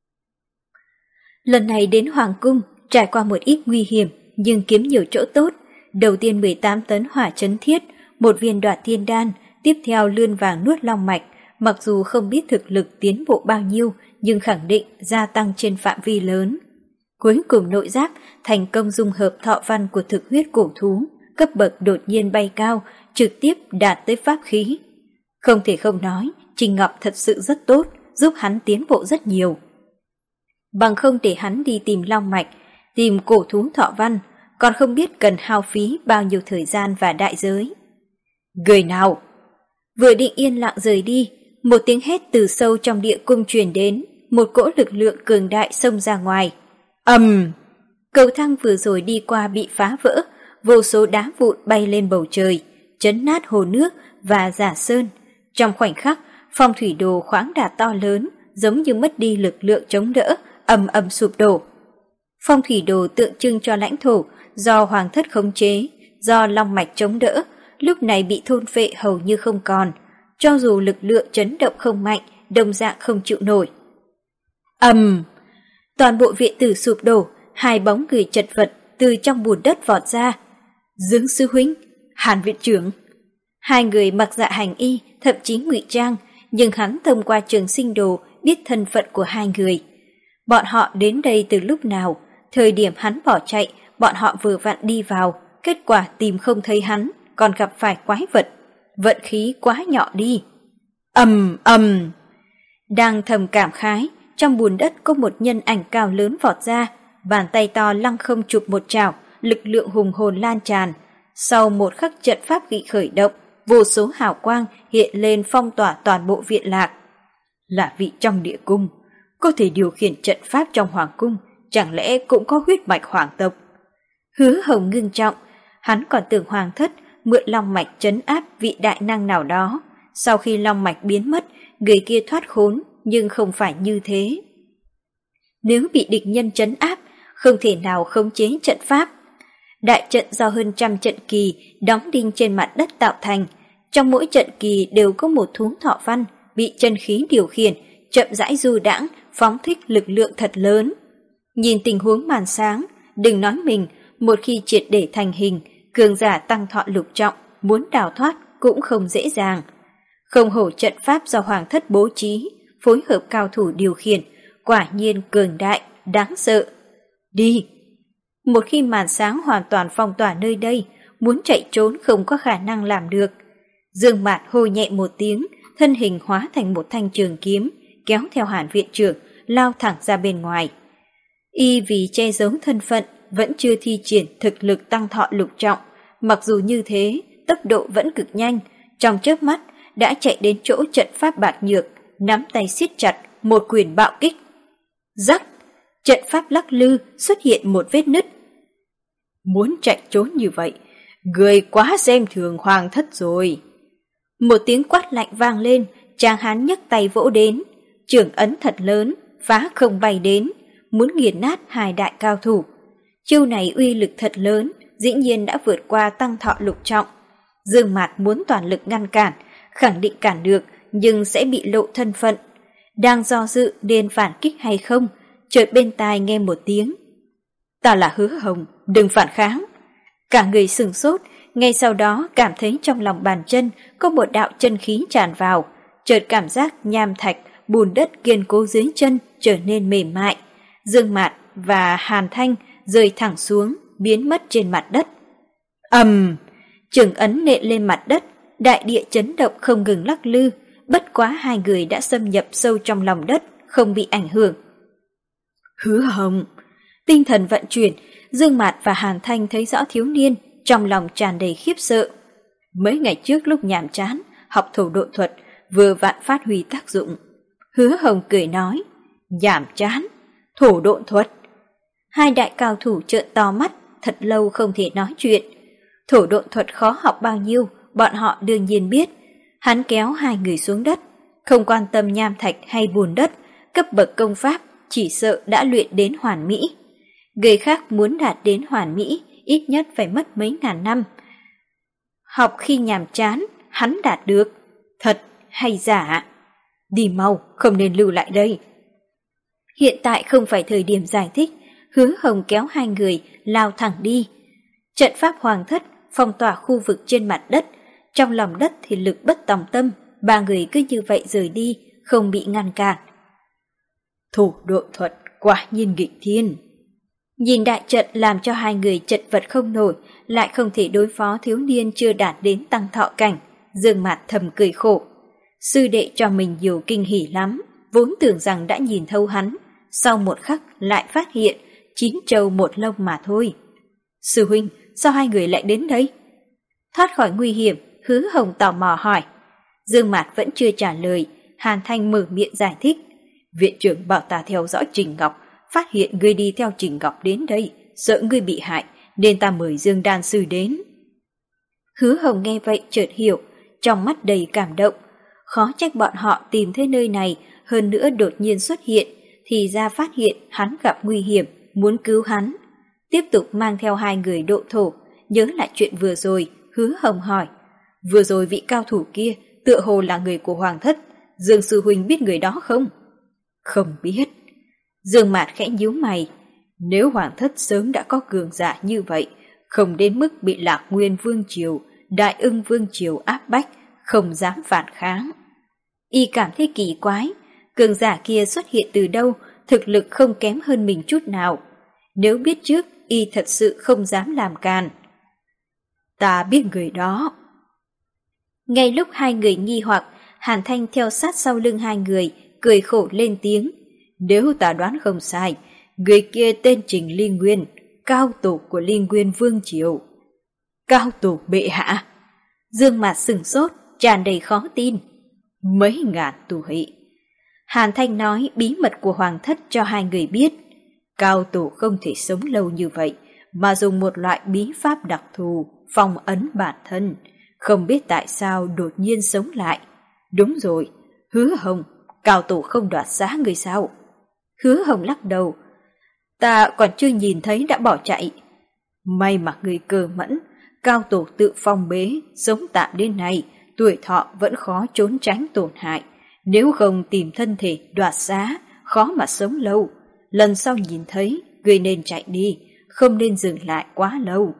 Lần này đến hoàng cung, trải qua một ít nguy hiểm nhưng kiếm nhiều chỗ tốt. Đầu tiên mười tám tấn hỏa chấn thiết, một viên đoạt thiên đan, tiếp theo lươn vàng nuốt long mạch. Mặc dù không biết thực lực tiến bộ bao nhiêu, nhưng khẳng định gia tăng trên phạm vi lớn. Cuối cùng nội giáp thành công dung hợp thọ văn của thực huyết cổ thú, cấp bậc đột nhiên bay cao, trực tiếp đạt tới pháp khí. Không thể không nói, Trình Ngọc thật sự rất tốt, giúp hắn tiến bộ rất nhiều. Bằng không để hắn đi tìm long mạch, tìm cổ thú thọ văn, còn không biết cần hao phí bao nhiêu thời gian và đại giới. Người nào? Vừa định yên lặng rời đi, một tiếng hét từ sâu trong địa cung truyền đến, một cỗ lực lượng cường đại xông ra ngoài. Ầm! Um, cầu thang vừa rồi đi qua bị phá vỡ, vô số đá vụn bay lên bầu trời, chấn nát hồ nước và giả sơn. Trong khoảnh khắc, phong thủy đồ khoáng đạt to lớn, giống như mất đi lực lượng chống đỡ, ầm ầm sụp đổ. Phong thủy đồ tượng trưng cho lãnh thổ, do hoàng thất khống chế, do long mạch chống đỡ, lúc này bị thôn phệ hầu như không còn. Cho dù lực lượng chấn động không mạnh, đồng dạng không chịu nổi. Ầm! Um, toàn bộ viện tử sụp đổ, hai bóng người chật vật từ trong bùn đất vọt ra. Dương sư huynh, Hàn viện trưởng. Hai người mặc dạ hành y, thậm chí ngụy trang, nhưng hắn thông qua trường sinh đồ biết thân phận của hai người. Bọn họ đến đây từ lúc nào? Thời điểm hắn bỏ chạy, bọn họ vừa vặn đi vào, kết quả tìm không thấy hắn, còn gặp phải quái vật. Vận khí quá nhỏ đi. Ầm ầm. Đang thầm cảm khái, trong bùn đất có một nhân ảnh cao lớn vọt ra, bàn tay to lăng không chụp một chảo, lực lượng hùng hồn lan tràn. Sau một khắc trận pháp bị khởi động, vô số hào quang hiện lên phong tỏa toàn bộ viện lạc. Là vị trong địa cung, có thể điều khiển trận pháp trong hoàng cung, chẳng lẽ cũng có huyết mạch hoàng tộc? Hứa Hồng ngưng trọng, hắn còn tưởng hoàng thất mượn long mạch trấn áp vị đại năng nào đó. Sau khi long mạch biến mất, người kia thoát khốn, nhưng không phải như thế. Nếu bị địch nhân trấn áp, không thể nào khống chế trận pháp. Đại trận do hơn trăm trận kỳ đóng đinh trên mặt đất tạo thành. Trong mỗi trận kỳ đều có một thú thọ văn bị chân khí điều khiển, chậm rãi du đãng, phóng thích lực lượng thật lớn. Nhìn tình huống màn sáng, đừng nói mình, một khi triệt để thành hình, cường giả tăng thọ lục trọng, muốn đào thoát cũng không dễ dàng. Không hổ trận pháp do hoàng thất bố trí, phối hợp cao thủ điều khiển, quả nhiên cường đại, đáng sợ. Đi! Một khi màn sáng hoàn toàn phong tỏa nơi đây, muốn chạy trốn không có khả năng làm được. Dương Mạt hô nhẹ một tiếng, thân hình hóa thành một thanh trường kiếm, kéo theo Hàn viện trưởng, lao thẳng ra bên ngoài. Y vì che giấu thân phận, vẫn chưa thi triển thực lực tăng thọ lục trọng, mặc dù như thế, tốc độ vẫn cực nhanh, trong chớp mắt đã chạy đến chỗ trận pháp bạc nhược, nắm tay siết chặt, một quyền bạo kích. Rắc! Trận pháp lắc lư, xuất hiện một vết nứt. Muốn chạy trốn như vậy, người quá xem thường hoàng thất rồi. Một tiếng quát lạnh vang lên, Tráng Hán nhấc tay vỗ đến, trưởng ấn thật lớn, phá không bay đến, muốn nghiền nát hai đại cao thủ. Chiêu này uy lực thật lớn, dĩ nhiên đã vượt qua tăng thọ lục trọng. Dương Mạt muốn toàn lực ngăn cản, khẳng định cản được, nhưng sẽ bị lộ thân phận. Đang do dự nên phản kích hay không, chợt bên tai nghe một tiếng. Ta là Hứa Hồng, đừng phản kháng. Cả người sửng sốt, ngay sau đó cảm thấy trong lòng bàn chân có một đạo chân khí tràn vào, chợt cảm giác nham thạch, bùn đất kiên cố dưới chân trở nên mềm mại. Dương Mạt và Hàn Thanh rơi thẳng xuống, biến mất trên mặt đất. Ầm! Trường ấn nện lên mặt đất, đại địa chấn động không ngừng lắc lư, bất quá hai người đã xâm nhập sâu trong lòng đất, không bị ảnh hưởng. Hứa Hồng! Tinh thần vận chuyển, Dương Mạt và Hàn Thanh thấy rõ thiếu niên, trong lòng tràn đầy khiếp sợ. Mấy ngày trước lúc nhàm chán, học thổ độ thuật, vừa vặn phát huy tác dụng. Hứa Hồng cười nói, nhàm chán, thổ độ thuật. Hai đại cao thủ trợn to mắt, thật lâu không thể nói chuyện. Thổ độ thuật khó học bao nhiêu, bọn họ đương nhiên biết. Hắn kéo hai người xuống đất, không quan tâm nham thạch hay bùn đất, cấp bậc công pháp chỉ sợ đã luyện đến hoàn mỹ. Người khác muốn đạt đến hoàn mỹ, ít nhất phải mất mấy ngàn năm. Học khi nhàm chán, hắn đạt được. Thật hay giả? Đi mau, không nên lưu lại đây. Hiện tại không phải thời điểm giải thích, Hứa Hồng kéo hai người lao thẳng đi. Trận pháp hoàng thất phong tỏa khu vực trên mặt đất, trong lòng đất thì lực bất tòng tâm, ba người cứ như vậy rời đi, không bị ngăn cản. Thủ độ thuật quả nhiên nghịch thiên. Nhìn đại trận làm cho hai người chật vật không nổi, lại không thể đối phó thiếu niên chưa đạt đến tăng thọ cảnh, Dương Mạt thầm cười khổ. Sư đệ cho mình nhiều kinh hỉ lắm, vốn tưởng rằng đã nhìn thấu hắn, sau một khắc lại phát hiện chín trâu một lông mà thôi. Sư huynh, sao hai người lại đến đây? Thoát khỏi nguy hiểm, Hứa Hồng tò mò hỏi. Dương Mạt vẫn chưa trả lời, Hàn Thanh mở miệng giải thích. Viện trưởng bảo ta theo dõi Trình Ngọc, phát hiện ngươi đi theo Trình Ngọc đến đây, sợ ngươi bị hại, nên ta mời Dương Đan Sư đến. Hứa Hồng nghe vậy chợt hiểu, trong mắt đầy cảm động. Khó trách bọn họ tìm thấy nơi này, hơn nữa đột nhiên xuất hiện, thì ra phát hiện hắn gặp nguy hiểm, muốn cứu hắn. Tiếp tục mang theo hai người độ thổ, nhớ lại chuyện vừa rồi, Hứa Hồng hỏi. Vừa rồi vị cao thủ kia, tựa hồ là người của Hoàng thất, Dương Sư Huynh biết người đó không? Không biết. Dương Mạt khẽ nhíu mày. Nếu Hoàng thất sớm đã có cường giả như vậy, không đến mức bị Lạc Nguyên Vương Triều, Đại Ưng Vương Triều áp bách, không dám phản kháng. Y cảm thấy kỳ quái, cường giả kia xuất hiện từ đâu, thực lực không kém hơn mình chút nào. Nếu biết trước, Y thật sự không dám làm càn. Ta biết người đó. Ngay lúc hai người nghi hoặc, Hàn Thanh theo sát sau lưng hai người, cười khổ lên tiếng. Nếu ta đoán không sai, người kia tên Trình Ly Nguyên, cao tổ của Ly Nguyên Vương Triều. Cao tổ bệ hạ. Dương Mạt sửng sốt, tràn đầy khó tin. Mấy ngàn tuổi. Hàn Thanh nói bí mật của Hoàng thất cho hai người biết. Cao tổ không thể sống lâu như vậy, mà dùng một loại bí pháp đặc thù, phong ấn bản thân. Không biết tại sao đột nhiên sống lại. Đúng rồi, Hứa Hồng, Cao tổ không đoạt xá người sao? Hứa Hồng lắc đầu. Ta còn chưa nhìn thấy đã bỏ chạy. May mà người cơ mẫn, Cao tổ tự phong bế, sống tạm đến nay, tuổi thọ vẫn khó trốn tránh tổn hại. Nếu không tìm thân thể đoạt xá, khó mà sống lâu. Lần sau nhìn thấy, người nên chạy đi, không nên dừng lại quá lâu.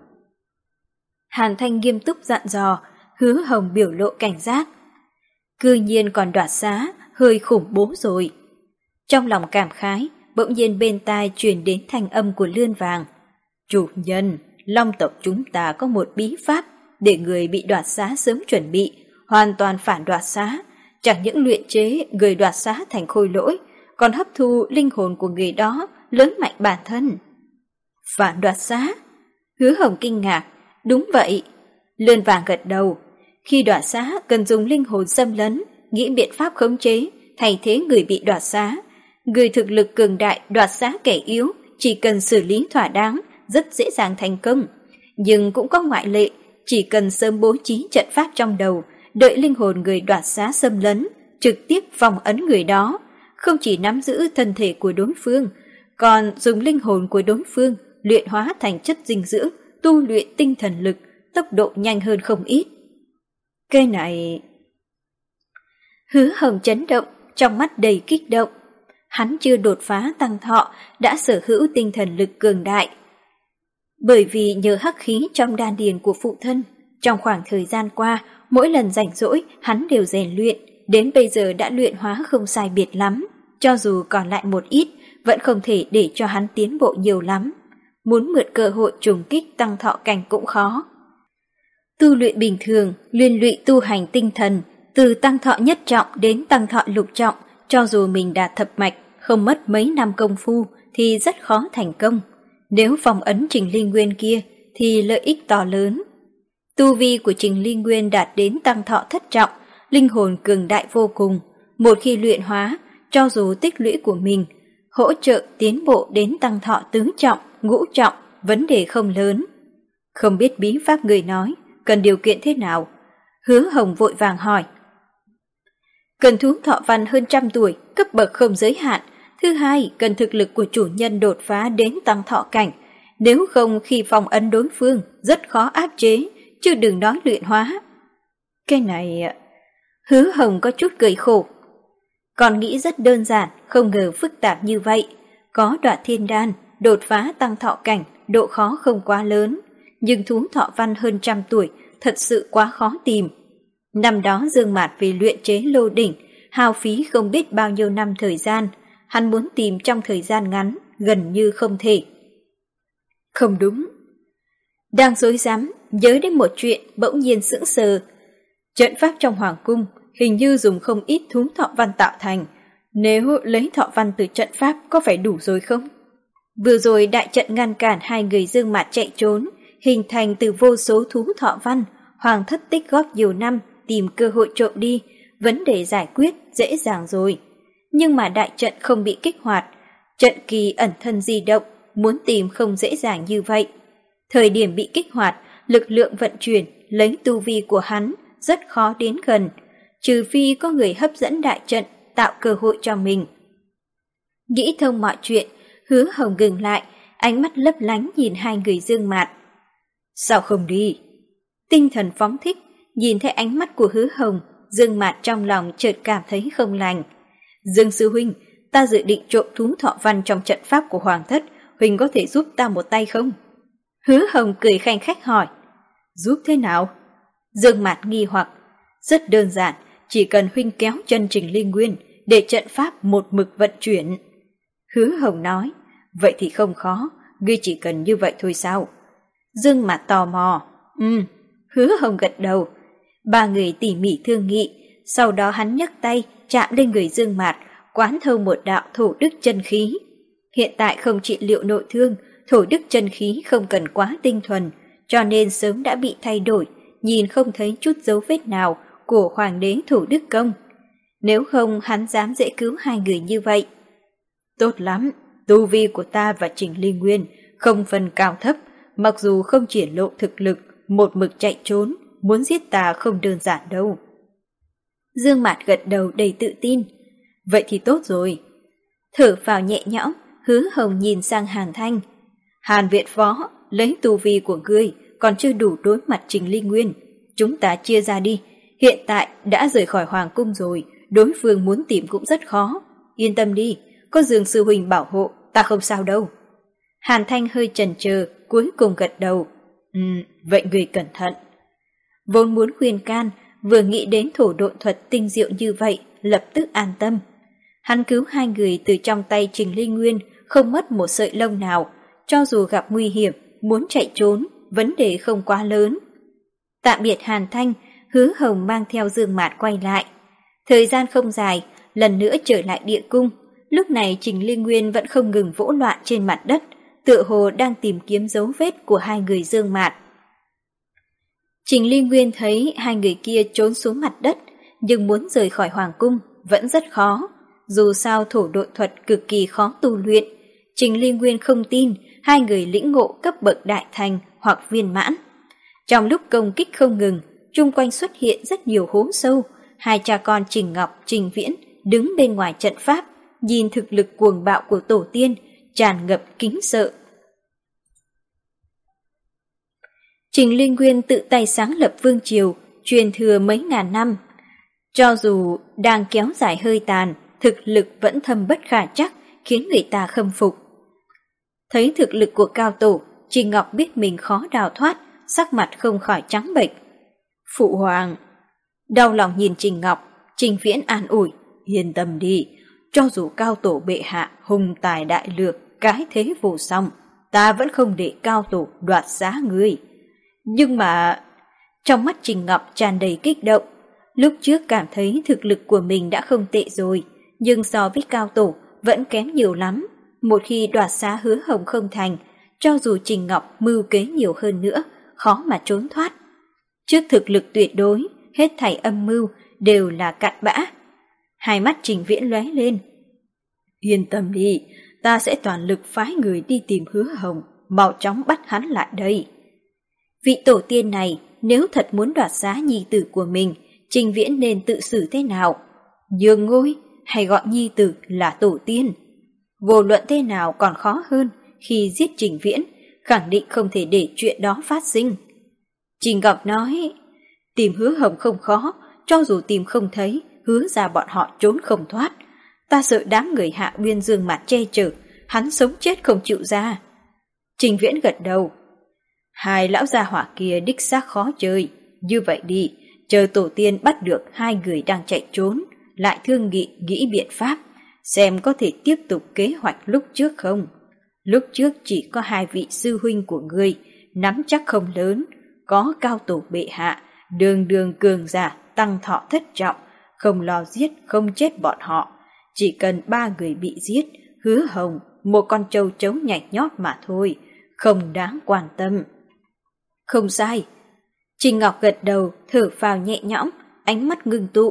Hàn Thanh nghiêm túc dặn dò, Hứa Hồng biểu lộ cảnh giác. Cư nhiên còn đoạt xá, hơi khủng bố rồi. Trong lòng cảm khái, bỗng nhiên bên tai truyền đến thanh âm của Lươn Vàng. Chủ nhân, Long tộc chúng ta có một bí pháp để người bị đoạt xá sớm chuẩn bị, hoàn toàn phản đoạt xá. Chẳng những luyện chế người đoạt xá thành khôi lỗi, còn hấp thu linh hồn của người đó, lớn mạnh bản thân. Phản đoạt xá? Hứa Hồng kinh ngạc. Đúng vậy. Lươn Vàng gật đầu. Khi đoạt xá cần dùng linh hồn xâm lấn, nghĩ biện pháp khống chế, thay thế người bị đoạt xá. Người thực lực cường đại đoạt xá kẻ yếu, chỉ cần xử lý thỏa đáng, rất dễ dàng thành công. Nhưng cũng có ngoại lệ, chỉ cần sớm bố trí trận pháp trong đầu, đợi linh hồn người đoạt xá xâm lấn, trực tiếp phong ấn người đó, không chỉ nắm giữ thân thể của đối phương, còn dùng linh hồn của đối phương luyện hóa thành chất dinh dưỡng, tu luyện tinh thần lực, tốc độ nhanh hơn không ít. Cái này... Hứa Hồng chấn động, trong mắt đầy kích động. Hắn chưa đột phá tăng thọ, đã sở hữu tinh thần lực cường đại. Bởi vì nhờ hắc khí trong đan điền của phụ thân, trong khoảng thời gian qua, mỗi lần rảnh rỗi hắn đều rèn luyện, đến bây giờ đã luyện hóa không sai biệt lắm. Cho dù còn lại một ít, vẫn không thể để cho hắn tiến bộ nhiều lắm. Muốn mượn cơ hội trùng kích tăng thọ cảnh cũng khó. Tu luyện bình thường, liên lụy tu hành tinh thần, từ tăng thọ nhất trọng đến tăng thọ lục trọng, cho dù mình đạt thập mạch, không mất mấy năm công phu thì rất khó thành công. Nếu phong ấn Trình Ly Nguyên kia thì lợi ích to lớn. Tu vi của Trình Ly Nguyên đạt đến tăng thọ thất trọng, linh hồn cường đại vô cùng. Một khi luyện hóa, cho dù tích lũy của mình hỗ trợ tiến bộ đến tăng thọ tứ trọng, ngũ trọng, vấn đề không lớn. Không biết bí pháp người nói, cần điều kiện thế nào? Hứa Hồng vội vàng hỏi. Cần thú thọ văn hơn trăm tuổi, cấp bậc không giới hạn. Thứ hai, cần thực lực của chủ nhân đột phá đến tăng thọ cảnh. Nếu không khi phong ấn đối phương, rất khó áp chế, chứ đừng nói luyện hóa. Cái này... Hứa Hồng có chút cười khổ. Còn nghĩ rất đơn giản, không ngờ phức tạp như vậy. Có đoạt thiên đan, đột phá tăng thọ cảnh, độ khó không quá lớn. Nhưng thú thọ văn hơn trăm tuổi, thật sự quá khó tìm. Năm đó Dương Mạt vì luyện chế lô đỉnh, hao phí không biết bao nhiêu năm thời gian. Hắn muốn tìm trong thời gian ngắn, gần như không thể. Không đúng. Đang rối rắm, nhớ đến một chuyện bỗng nhiên sững sờ. Trận pháp trong hoàng cung hình như dùng không ít thú thọ văn tạo thành. Nếu lấy thọ văn từ trận pháp có phải đủ rồi không? Vừa rồi đại trận ngăn cản hai người Dương Mạt chạy trốn, hình thành từ vô số thú thọ văn. Hoàng thất tích góp nhiều năm, tìm cơ hội trộm đi, vấn đề giải quyết dễ dàng rồi. Nhưng mà đại trận không bị kích hoạt, trận kỳ ẩn thân di động, muốn tìm không dễ dàng như vậy. Thời điểm bị kích hoạt, lực lượng vận chuyển, lấy tu vi của hắn, rất khó đến gần, trừ phi có người hấp dẫn đại trận, tạo cơ hội cho mình. Nghĩ thông mọi chuyện, Hứa Hồng ngừng lại, ánh mắt lấp lánh nhìn hai người Dương Mạt. Sao không đi? Tinh thần phóng thích, nhìn thấy ánh mắt của Hứa Hồng, Dương Mạt trong lòng chợt cảm thấy không lành. Dương sư huynh, ta dự định trộm thú thọ văn trong trận pháp của Hoàng thất, huynh có thể giúp ta một tay không? Hứa Hồng cười khanh khách hỏi. Giúp thế nào? Dương Mạt nghi hoặc. Rất đơn giản, chỉ cần huynh kéo chân Trình Ly Nguyên để trận pháp một mực vận chuyển. Hứa Hồng nói. Vậy thì không khó, ngươi chỉ cần như vậy thôi sao? Dương Mạt tò mò. Ừ. Hứa Hồng gật đầu. Ba người tỉ mỉ thương nghị, sau đó hắn nhấc tay chạm lên người Dương Mạt, quán thâu một đạo thổ đức chân khí. Hiện tại không trị liệu nội thương, thổ đức chân khí không cần quá tinh thuần, cho nên sớm đã bị thay đổi, nhìn không thấy chút dấu vết nào của hoàng đế Thủ Đức Công. Nếu không hắn dám dễ cứu hai người như vậy. Tốt lắm, tu vi của ta và Trình Ly Nguyên không phân cao thấp, mặc dù không triển lộ thực lực, một mực chạy trốn, muốn giết ta không đơn giản đâu. Dương Mạt gật đầu đầy tự tin. Vậy thì tốt rồi. Thở vào nhẹ nhõm, Hứa Hồng nhìn sang Hàn Thanh. Hàn viện phó, lấy tu vi của ngươi còn chưa đủ đối mặt Trình Ly Nguyên. Chúng ta chia ra đi. Hiện tại đã rời khỏi Hoàng Cung rồi, đối phương muốn tìm cũng rất khó. Yên tâm đi, có Dương sư huynh bảo hộ, ta không sao đâu. Hàn Thanh hơi chần chừ, cuối cùng gật đầu. Ừ, vậy người cẩn thận. Vốn muốn khuyên can, vừa nghĩ đến thổ độn thuật tinh diệu như vậy, lập tức an tâm. Hắn cứu hai người từ trong tay Trình Ly Nguyên, không mất một sợi lông nào, cho dù gặp nguy hiểm, muốn chạy trốn, vấn đề không quá lớn. Tạm biệt Hàn Thanh, Hứa Hồng mang theo Dương Mạt quay lại. Thời gian không dài, lần nữa trở lại địa cung. Lúc này Trình Ly Nguyên vẫn không ngừng vỗ loạn trên mặt đất, tựa hồ đang tìm kiếm dấu vết của hai người Dương Mạt. Trình Ly Nguyên thấy hai người kia trốn xuống mặt đất, nhưng muốn rời khỏi Hoàng Cung vẫn rất khó. Dù sao thổ độn thuật cực kỳ khó tu luyện, Trình Ly Nguyên không tin hai người lĩnh ngộ cấp bậc đại thành hoặc viên mãn. Trong lúc công kích không ngừng, chung quanh xuất hiện rất nhiều hố sâu. Hai cha con Trình Ngọc, Trình Viễn đứng bên ngoài trận pháp, nhìn thực lực cuồng bạo của tổ tiên, tràn ngập kính sợ. Trình Ly Nguyên tự tay sáng lập vương triều, truyền thừa mấy ngàn năm. Cho dù đang kéo dài hơi tàn, thực lực vẫn thâm bất khả trắc, khiến người ta khâm phục. Thấy thực lực của cao tổ, Trình Ngọc biết mình khó đào thoát, sắc mặt không khỏi trắng bệch. Phụ hoàng! Đau lòng nhìn Trình Ngọc, Trình Viễn an ủi, yên tâm đi, cho dù cao tổ bệ hạ hùng tài đại lược, cái thế vô song, ta vẫn không để cao tổ đoạt giá ngươi. Nhưng mà... Trong mắt Trình Ngọc tràn đầy kích động. Lúc trước cảm thấy thực lực của mình đã không tệ rồi, nhưng so với cao tổ vẫn kém nhiều lắm. Một khi đoạt xá Hứa Hồng không thành, cho dù Trình Ngọc mưu kế nhiều hơn nữa, khó mà trốn thoát. Trước thực lực tuyệt đối, hết thảy âm mưu đều là cặn bã. Hai mắt Trình Viễn lóe lên. Yên tâm đi, ta sẽ toàn lực phái người đi tìm Hứa Hồng, mau chóng bắt hắn lại đây. Vị tổ tiên này nếu thật muốn đoạt giá nhi tử của mình, Trình Viễn nên tự xử thế nào? Nhường ngôi hay gọi nhi tử là tổ tiên? Vô luận thế nào còn khó hơn khi giết Trình Viễn, khẳng định không thể để chuyện đó phát sinh. Trình Ngọc nói, tìm Hứa Hồng không khó, cho dù tìm không thấy, hứa ra bọn họ trốn không thoát. Ta sợ đám người Hạ Uyên Dương Mạt che chở, hắn sống chết không chịu ra. Trình Viễn gật đầu. Hai lão gia hỏa kia đích xác khó chơi. Như vậy đi, chờ tổ tiên bắt được hai người đang chạy trốn, lại thương nghị nghĩ biện pháp, xem có thể tiếp tục kế hoạch lúc trước không. Lúc trước chỉ có hai vị sư huynh của ngươi, nắm chắc không lớn, có cao tổ bệ hạ, đường đường cường giả tăng thọ thất trọng, không lo giết không chết bọn họ. Chỉ cần ba người bị giết, Hứa Hồng, một con trâu trống nhảy nhót mà thôi, không đáng quan tâm. Không sai. Trình Ngọc gật đầu, thở phào nhẹ nhõm, ánh mắt ngưng tụ.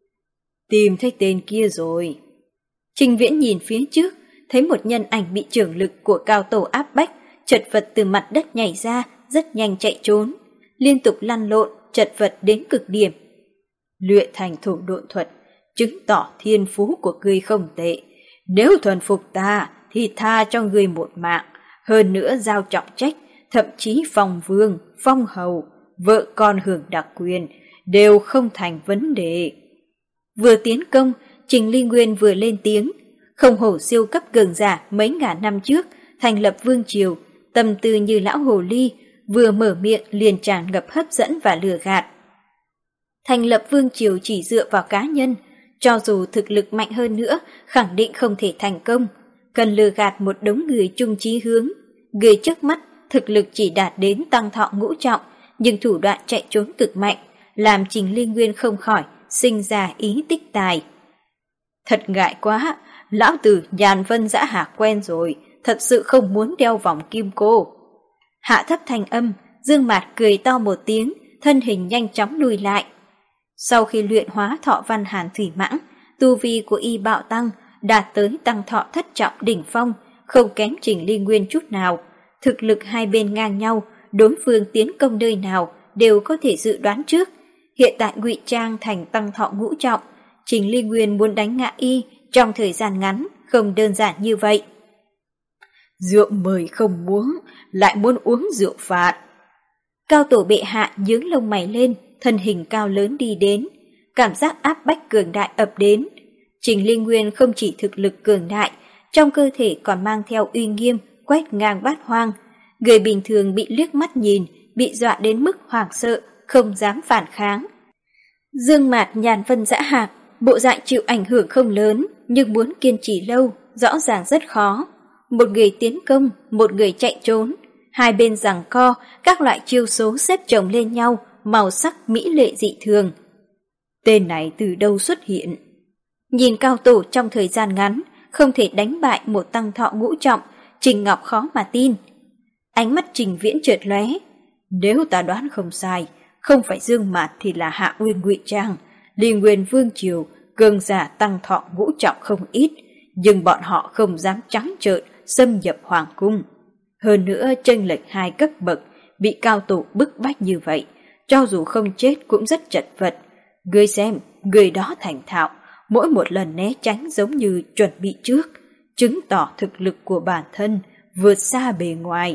Tìm thấy tên kia rồi. Trình Viễn nhìn phía trước, thấy một nhân ảnh bị trưởng lực của cao tổ áp bách, chật vật từ mặt đất nhảy ra, rất nhanh chạy trốn, liên tục lăn lộn, chật vật đến cực điểm. Luyện thành thổ độn thuật, chứng tỏ thiên phú của ngươi không tệ. Nếu thuần phục ta, thì tha cho ngươi một mạng, hơn nữa giao trọng trách, thậm chí phong vương, phong hầu, vợ con hưởng đặc quyền, đều không thành vấn đề. Vừa tiến công, Trình Ly Nguyên vừa lên tiếng, không hổ siêu cấp cường giả mấy ngàn năm trước, thành lập vương triều, tâm tư như lão hồ ly, vừa mở miệng liền tràn ngập hấp dẫn và lừa gạt. Thành lập vương triều chỉ dựa vào cá nhân, cho dù thực lực mạnh hơn nữa, khẳng định không thể thành công, cần lừa gạt một đống người chung chí hướng. Người trước mắt thực lực chỉ đạt đến tăng thọ ngũ trọng, nhưng thủ đoạn chạy trốn cực mạnh, làm Trình Ly Nguyên không khỏi sinh ra ý tích tài. Thật ngại quá, lão tử nhàn vân dã hạ quen rồi, thật sự không muốn đeo vòng kim cô. Hạ thấp thành âm, Dương Mạt cười to một tiếng, thân hình nhanh chóng lùi lại. Sau khi luyện hóa thọ văn Hàn Thủy Mãng, tu vi của y bạo tăng, đạt tới tăng thọ thất trọng đỉnh phong, không kém Trình Ly Nguyên chút nào. Thực lực hai bên ngang nhau, đối phương tiến công nơi nào đều có thể dự đoán trước. Hiện tại ngụy trang thành tăng thọ ngũ trọng, Trình Ly Nguyên muốn đánh ngã y trong thời gian ngắn không đơn giản như vậy. Rượu mời không uống, lại muốn uống rượu phạt. Cao tổ bệ hạ nhướng lông mày lên, thân hình cao lớn đi đến, cảm giác áp bách cường đại ập đến. Trình Ly Nguyên không chỉ thực lực cường đại, trong cơ thể còn mang theo uy nghiêm quét ngang bát hoang. Người bình thường bị liếc mắt nhìn, bị dọa đến mức hoảng sợ, không dám phản kháng. Dương Mạt nhàn vân dã hạc, bộ dạng chịu ảnh hưởng không lớn, nhưng muốn kiên trì lâu, rõ ràng rất khó. Một người tiến công, một người chạy trốn, hai bên giằng co, các loại chiêu số xếp chồng lên nhau, màu sắc mỹ lệ dị thường. Tên này từ đâu xuất hiện? Nhìn cao tổ trong thời gian ngắn, không thể đánh bại một tăng thọ ngũ trọng, Trình Ngọc khó mà tin. Ánh mắt Trình Viễn chợt lóe. Nếu ta đoán không sai, không phải Dương Mạt thì là Hạ Nguyên ngụy trang. Ly Nguyên Vương Triều, cường giả tăng thọ ngũ trọng không ít, nhưng bọn họ không dám trắng trợn xâm nhập hoàng cung. Hơn nữa chênh lệch hai cấp bậc, bị cao tổ bức bách như vậy, cho dù không chết cũng rất chật vật. Ngươi xem, người đó thành thạo, mỗi một lần né tránh giống như chuẩn bị trước, chứng tỏ thực lực của bản thân vượt xa bề ngoài.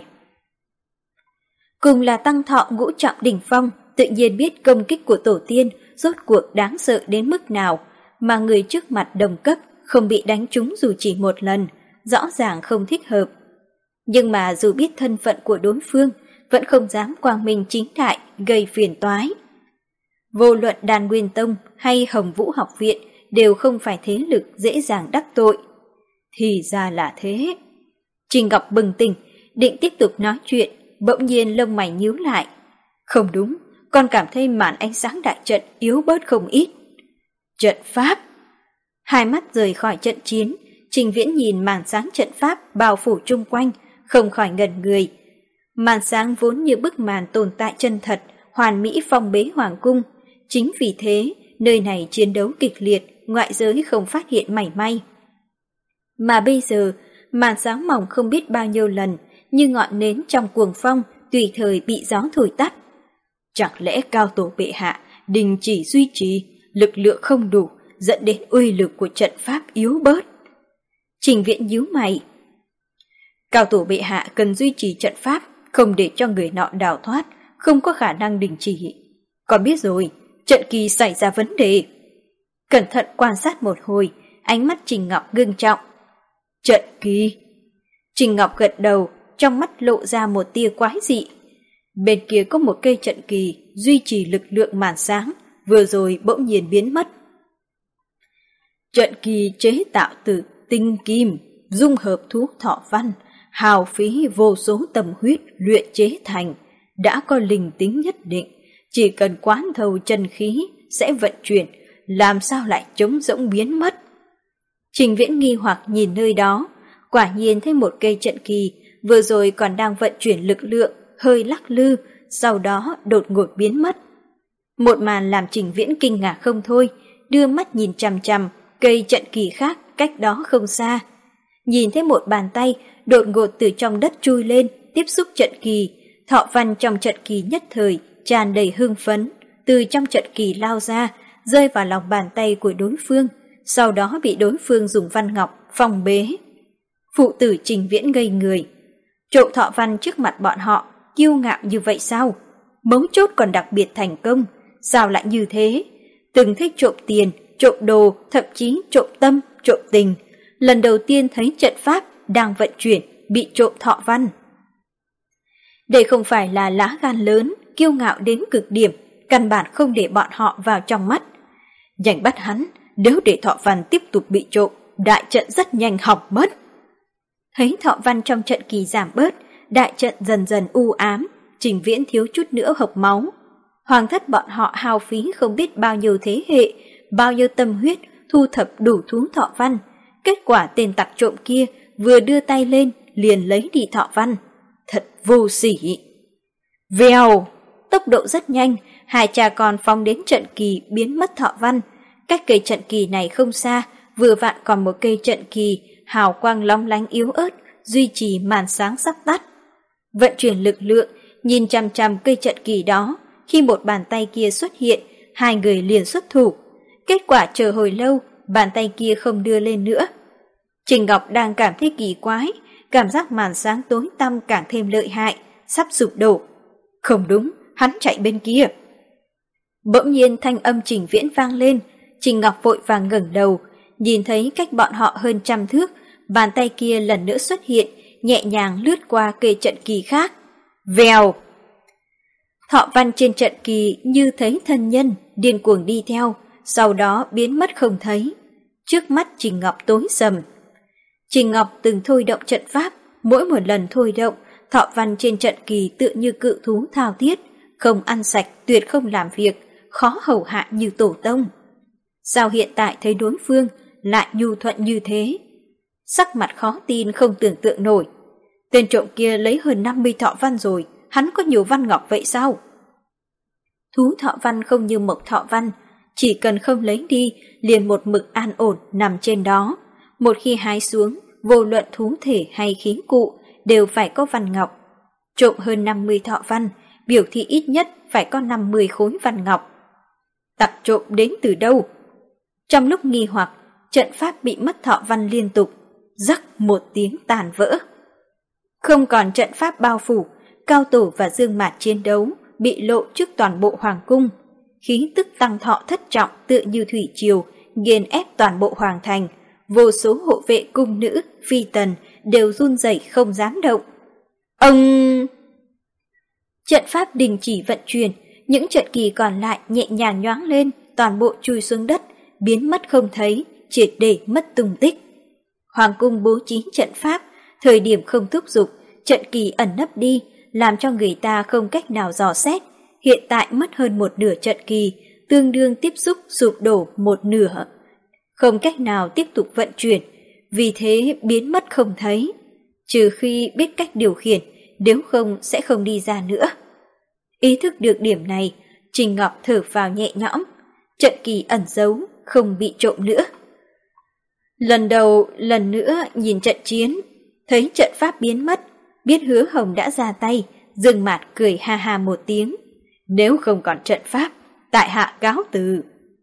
Cùng là tăng thọ ngũ trọng đỉnh phong, tự nhiên biết công kích của tổ tiên rốt cuộc đáng sợ đến mức nào, mà người trước mặt đồng cấp không bị đánh trúng dù chỉ một lần, rõ ràng không thích hợp. Nhưng mà dù biết thân phận của đối phương, vẫn không dám quang minh chính đại gây phiền toái. Vô luận Đan Nguyên Tông hay Hồng Vũ Học Viện đều không phải thế lực dễ dàng đắc tội. Thì ra là thế. Trình Ngọc bừng tỉnh, định tiếp tục nói chuyện, bỗng nhiên lông mày nhíu lại. Không đúng, con cảm thấy màn ánh sáng đại trận yếu bớt không ít. Trận pháp. Hai mắt rời khỏi trận chiến, Trình Viễn nhìn màn sáng trận pháp bao phủ chung quanh, không khỏi ngẩn người. Màn sáng vốn như bức màn tồn tại chân thật, hoàn mỹ phong bế hoàng cung. Chính vì thế, nơi này chiến đấu kịch liệt, ngoại giới không phát hiện mảy may. Mà bây giờ, màn sáng mỏng không biết bao nhiêu lần, như ngọn nến trong cuồng phong, tùy thời bị gió thổi tắt. Chẳng lẽ cao tổ bệ hạ đình chỉ duy trì, lực lượng không đủ, dẫn đến uy lực của trận pháp yếu bớt? Trình Viễn nhíu mày. Cao tổ bệ hạ cần duy trì trận pháp, không để cho người nọ đào thoát, không có khả năng đình chỉ. Con biết rồi, trận kỳ xảy ra vấn đề. Cẩn thận quan sát một hồi, ánh mắt Trình Ngọc ngưng trọng. Trận kỳ. Trình Ngọc gật đầu, trong mắt lộ ra một tia quái dị. Bên kia có một cây trận kỳ duy trì lực lượng màn sáng, vừa rồi bỗng nhiên biến mất. Trận kỳ chế tạo từ tinh kim, dung hợp thuốc thọ văn, hào phí vô số tâm huyết luyện chế thành, đã có linh tính nhất định, chỉ cần quán thâu chân khí sẽ vận chuyển, làm sao lại trống rỗng biến mất. Trình Viễn nghi hoặc nhìn nơi đó, quả nhiên thấy một cây trận kỳ vừa rồi còn đang vận chuyển lực lượng, hơi lắc lư, sau đó đột ngột biến mất. Một màn làm Trình Viễn kinh ngạc không thôi, đưa mắt nhìn chằm chằm cây trận kỳ khác cách đó không xa. Nhìn thấy một bàn tay đột ngột từ trong đất chui lên, tiếp xúc trận kỳ, thọ văn trong trận kỳ nhất thời tràn đầy hưng phấn, từ trong trận kỳ lao ra, rơi vào lòng bàn tay của đối phương, sau đó bị đối phương dùng văn ngọc phong bế. Phụ tử Trình Viễn ngây người. Trộm thọ văn trước mặt bọn họ, kiêu ngạo như vậy sao? Mấu chốt còn đặc biệt thành công, sao lại như thế? Từng thích trộm tiền, trộm đồ, thậm chí trộm tâm, trộm tình. Lần đầu tiên thấy trận pháp đang vận chuyển bị trộm thọ văn. Đây không phải là lá gan lớn, kiêu ngạo đến cực điểm, căn bản không để bọn họ vào trong mắt. Nhanh bắt hắn, nếu để thọ văn tiếp tục bị trộm, đại trận rất nhanh hỏng mất. Thấy thọ văn trong trận kỳ giảm bớt, đại trận dần dần u ám, Trình Viễn thiếu chút nữa hộc máu. Hoàng thất bọn họ hao phí không biết bao nhiêu thế hệ, bao nhiêu tâm huyết thu thập đủ thú thọ văn. Kết quả tên tặc trộm kia vừa đưa tay lên liền lấy đi thọ văn. Thật vô sỉ. Vèo, tốc độ rất nhanh, hai cha con phóng đến trận kỳ biến mất Thọ Văn. Cách cây trận kỳ này không xa, vừa vặn còn một cây trận kỳ, hào quang long lánh yếu ớt, duy trì màn sáng sắp tắt. Vận chuyển lực lượng, nhìn chằm chằm cây trận kỳ đó, khi một bàn tay kia xuất hiện, hai người liền xuất thủ. Kết quả chờ hồi lâu, bàn tay kia không đưa lên nữa. Trình Ngọc đang cảm thấy kỳ quái, cảm giác màn sáng tối tăm càng thêm lợi hại, sắp sụp đổ. Không đúng, hắn chạy bên kia. Bỗng nhiên thanh âm Trình Viễn vang lên, Trình Ngọc vội vàng ngẩng đầu, nhìn thấy cách bọn họ hơn trăm thước, bàn tay kia lần nữa xuất hiện, nhẹ nhàng lướt qua cây trận kỳ khác. Vèo! Thọ Văn trên trận kỳ như thấy thân nhân, điên cuồng đi theo, sau đó biến mất không thấy. Trước mắt Trình Ngọc tối sầm. Trình Ngọc từng thôi động trận pháp, mỗi một lần thôi động, Thọ Văn trên trận kỳ tựa như cự thú thao thiết, không ăn sạch, tuyệt không làm việc, khó hầu hạ như tổ tông. Sao hiện tại thấy đối phương lại nhu thuận như thế? Sắc mặt khó tin không tưởng tượng nổi. Tên trộm kia lấy hơn năm mươi thọ văn rồi, hắn có nhiều văn ngọc vậy sao? Thú thọ văn không như mộc thọ văn, chỉ cần không lấy đi, liền một mực an ổn nằm trên đó. Một khi hái xuống, vô luận thú thể hay khí cụ, đều phải có văn ngọc. Trộm hơn năm mươi thọ văn, biểu thị ít nhất phải có năm mươi khối văn ngọc. Tặc trộm đến từ đâu? Trong lúc nghi hoặc, trận pháp bị mất thọ văn liên tục, rắc một tiếng tàn vỡ. Không còn trận pháp bao phủ, Cao Tổ và Dương Mạt chiến đấu, bị lộ trước toàn bộ hoàng cung. Khí tức tăng thọ thất trọng tựa như thủy triều, nghiền ép toàn bộ hoàng thành. Vô số hộ vệ cung nữ, phi tần đều run rẩy không dám động. Ông! Trận pháp đình chỉ vận chuyển, những trận kỳ còn lại nhẹ nhàng nhoáng lên, toàn bộ chui xuống đất, biến mất không thấy, triệt để mất tung tích. Hoàng cung bố trí trận pháp, thời điểm không thúc giục, trận kỳ ẩn nấp đi, làm cho người ta không cách nào dò xét. Hiện tại mất hơn một nửa trận kỳ, tương đương tiếp xúc sụp đổ một nửa. Không cách nào tiếp tục vận chuyển, vì thế biến mất không thấy. Trừ khi biết cách điều khiển, nếu không sẽ không đi ra nữa. Ý thức được điểm này, Trình Ngọc thở vào nhẹ nhõm, trận kỳ ẩn giấu, không bị trộm nữa. Lần đầu, lần nữa nhìn trận chiến, thấy trận pháp biến mất, biết Hứa Hồng đã ra tay, Dương Mạt cười ha ha một tiếng. Nếu không còn trận pháp, tại hạ cáo từ.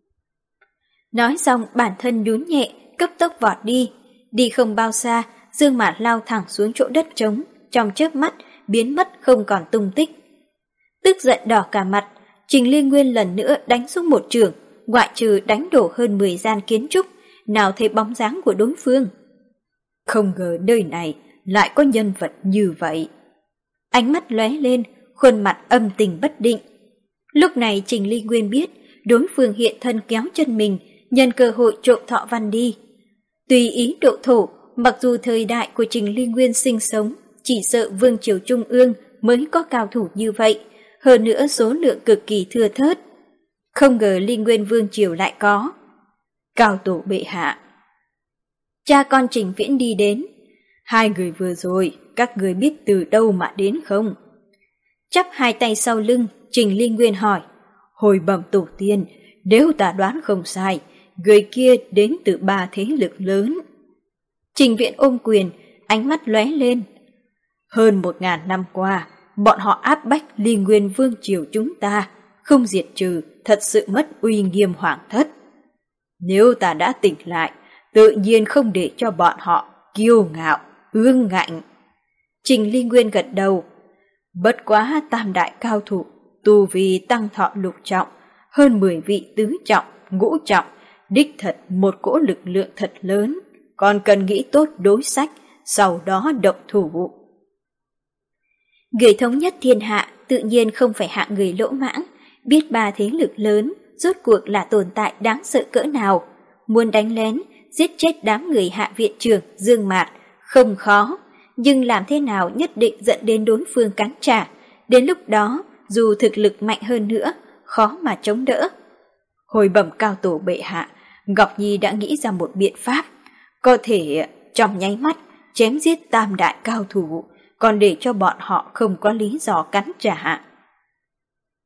Nói xong bản thân nhún nhẹ, cấp tốc vọt đi. Đi không bao xa, Dương Mạt lao thẳng xuống chỗ đất trống, trong chớp mắt biến mất không còn tung tích. Tức giận đỏ cả mặt, Trình Liên Nguyên lần nữa đánh xuống một chưởng, ngoại trừ đánh đổ hơn mười gian kiến trúc, nào thấy bóng dáng của đối phương. Không ngờ nơi này lại có nhân vật như vậy. Ánh mắt lóe lên, khuôn mặt âm tình bất định. Lúc này Trình Liên Nguyên biết đối phương hiện thân kéo chân mình, nhân cơ hội trộm thọ văn đi. Tùy ý độ thổ, mặc dù thời đại của Trình Liên Nguyên sinh sống, chỉ sợ vương triều trung ương mới có cao thủ như vậy, hơn nữa số lượng cực kỳ thưa thớt. Không ngờ Liên Nguyên vương triều lại có. Cao Tổ bệ hạ. Cha con Trình Viễn đi đến. Hai người vừa rồi, các người biết từ đâu mà đến không? Chắp hai tay sau lưng, Trình Liên Nguyên hỏi. Hồi bẩm tổ tiên, nếu ta đoán không sai, người kia đến từ ba thế lực lớn. Trình Viễn ôm quyền, ánh mắt lóe lên. Hơn một ngàn năm qua, bọn họ áp bách Liên Nguyên vương triều chúng ta, không diệt trừ, thật sự mất uy nghiêm hoàng thất. Nếu ta đã tỉnh lại, tự nhiên không để cho bọn họ kiêu ngạo, ương ngạnh. Trình Liên Nguyên gật đầu. Bất quá tam đại cao thủ, tu vi tăng thọ lục trọng, hơn mười vị tứ trọng, ngũ trọng, đích thật một cỗ lực lượng thật lớn, còn cần nghĩ tốt đối sách, sau đó động thủ. Người thống nhất thiên hạ tự nhiên không phải hạng người lỗ mãng, biết ba thế lực lớn rốt cuộc là tồn tại đáng sợ cỡ nào. Muốn đánh lén, giết chết đám người hạ viện trưởng Dương Mạt không khó, nhưng làm thế nào nhất định dẫn đến đối phương cắn trả. Đến lúc đó, dù thực lực mạnh hơn nữa, khó mà chống đỡ. Hồi bẩm Cao Tổ bệ hạ, Ngọc Nhi đã nghĩ ra một biện pháp, có thể trong nháy mắt chém giết tam đại cao thủ, còn để cho bọn họ không có lý do cắn trả.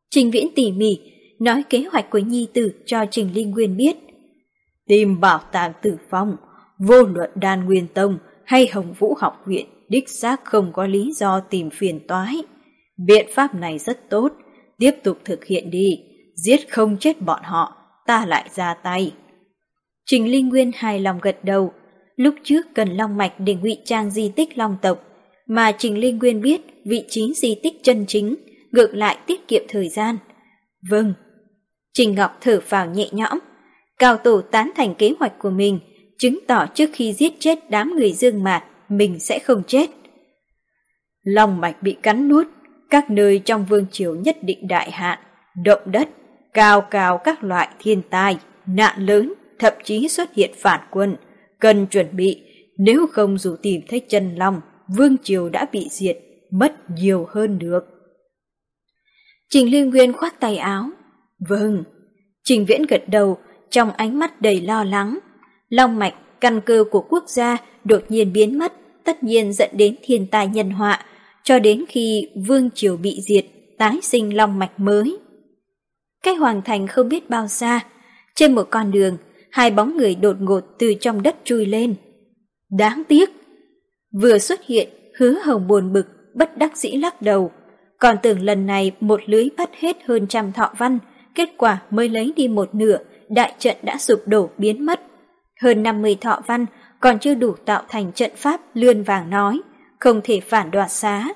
Trình Viễn tỉ mỉ nói kế hoạch của nhi tử cho Trình Linh Nguyên biết. Tìm bảo tàng Tử Phong, vô luận Đan Nguyên Tông hay Hồng Vũ học viện đích xác không có lý do tìm phiền toái. Biện pháp này rất tốt, tiếp tục thực hiện đi, giết không chết bọn họ, ta lại ra tay. Trình Linh Nguyên hài lòng gật đầu, lúc trước cần long mạch để ngụy trang di tích long tộc, mà Trình Linh Nguyên biết vị trí di tích chân chính, ngược lại tiết kiệm thời gian. Vâng. Trình Ngọc thở phào nhẹ nhõm, Cao Tổ tán thành kế hoạch của mình, chứng tỏ trước khi giết chết đám người Dương Mạt, mình sẽ không chết. Long mạch bị cắn nuốt, các nơi trong vương triều nhất định đại hạn, động đất, cao cao các loại thiên tai, nạn lớn, thậm chí xuất hiện phản quân, cần chuẩn bị, nếu không dù tìm thấy chân long, vương triều đã bị diệt, mất nhiều hơn được. Trình Liên Nguyên khoát tay áo. Vâng. Trình Viễn gật đầu, trong ánh mắt đầy lo lắng. Long mạch, căn cơ của quốc gia đột nhiên biến mất, tất nhiên dẫn đến thiên tai nhân họa, cho đến khi vương triều bị diệt, tái sinh long mạch mới. Cách hoàng thành không biết bao xa, trên một con đường, hai bóng người đột ngột từ trong đất chui lên. Đáng tiếc! Vừa xuất hiện, Hứa Hồng buồn bực, bất đắc dĩ lắc đầu. Còn tưởng lần này một lưới bắt hết hơn trăm thọ văn, kết quả mới lấy đi một nửa, đại trận đã sụp đổ biến mất. Hơn năm mươi thọ văn còn chưa đủ tạo thành trận pháp lươn vàng nói, không thể phản đoạt xá.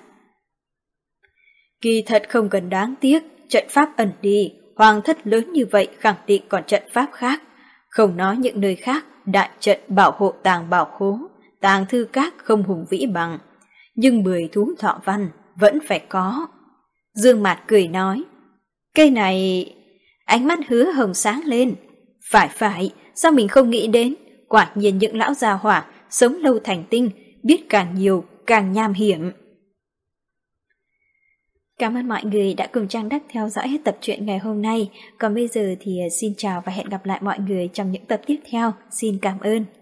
Kỳ thật không cần đáng tiếc, trận pháp ẩn đi, hoàng thất lớn như vậy khẳng định còn trận pháp khác. Không nói những nơi khác, đại trận bảo hộ tàng bảo khố, tàng thư các không hùng vĩ bằng. Nhưng mười thú thọ văn vẫn phải có. Dương Mạt cười nói, cây này... Ánh mắt Hứa Hồng sáng lên. Phải phải, sao mình không nghĩ đến, quả nhiên những lão già hỏa sống lâu thành tinh, biết càng nhiều càng nham hiểm. Cảm ơn mọi người đã cùng Trang Đắc theo dõi hết tập truyện ngày hôm nay. Còn bây giờ thì xin chào và hẹn gặp lại mọi người trong những tập tiếp theo. Xin cảm ơn.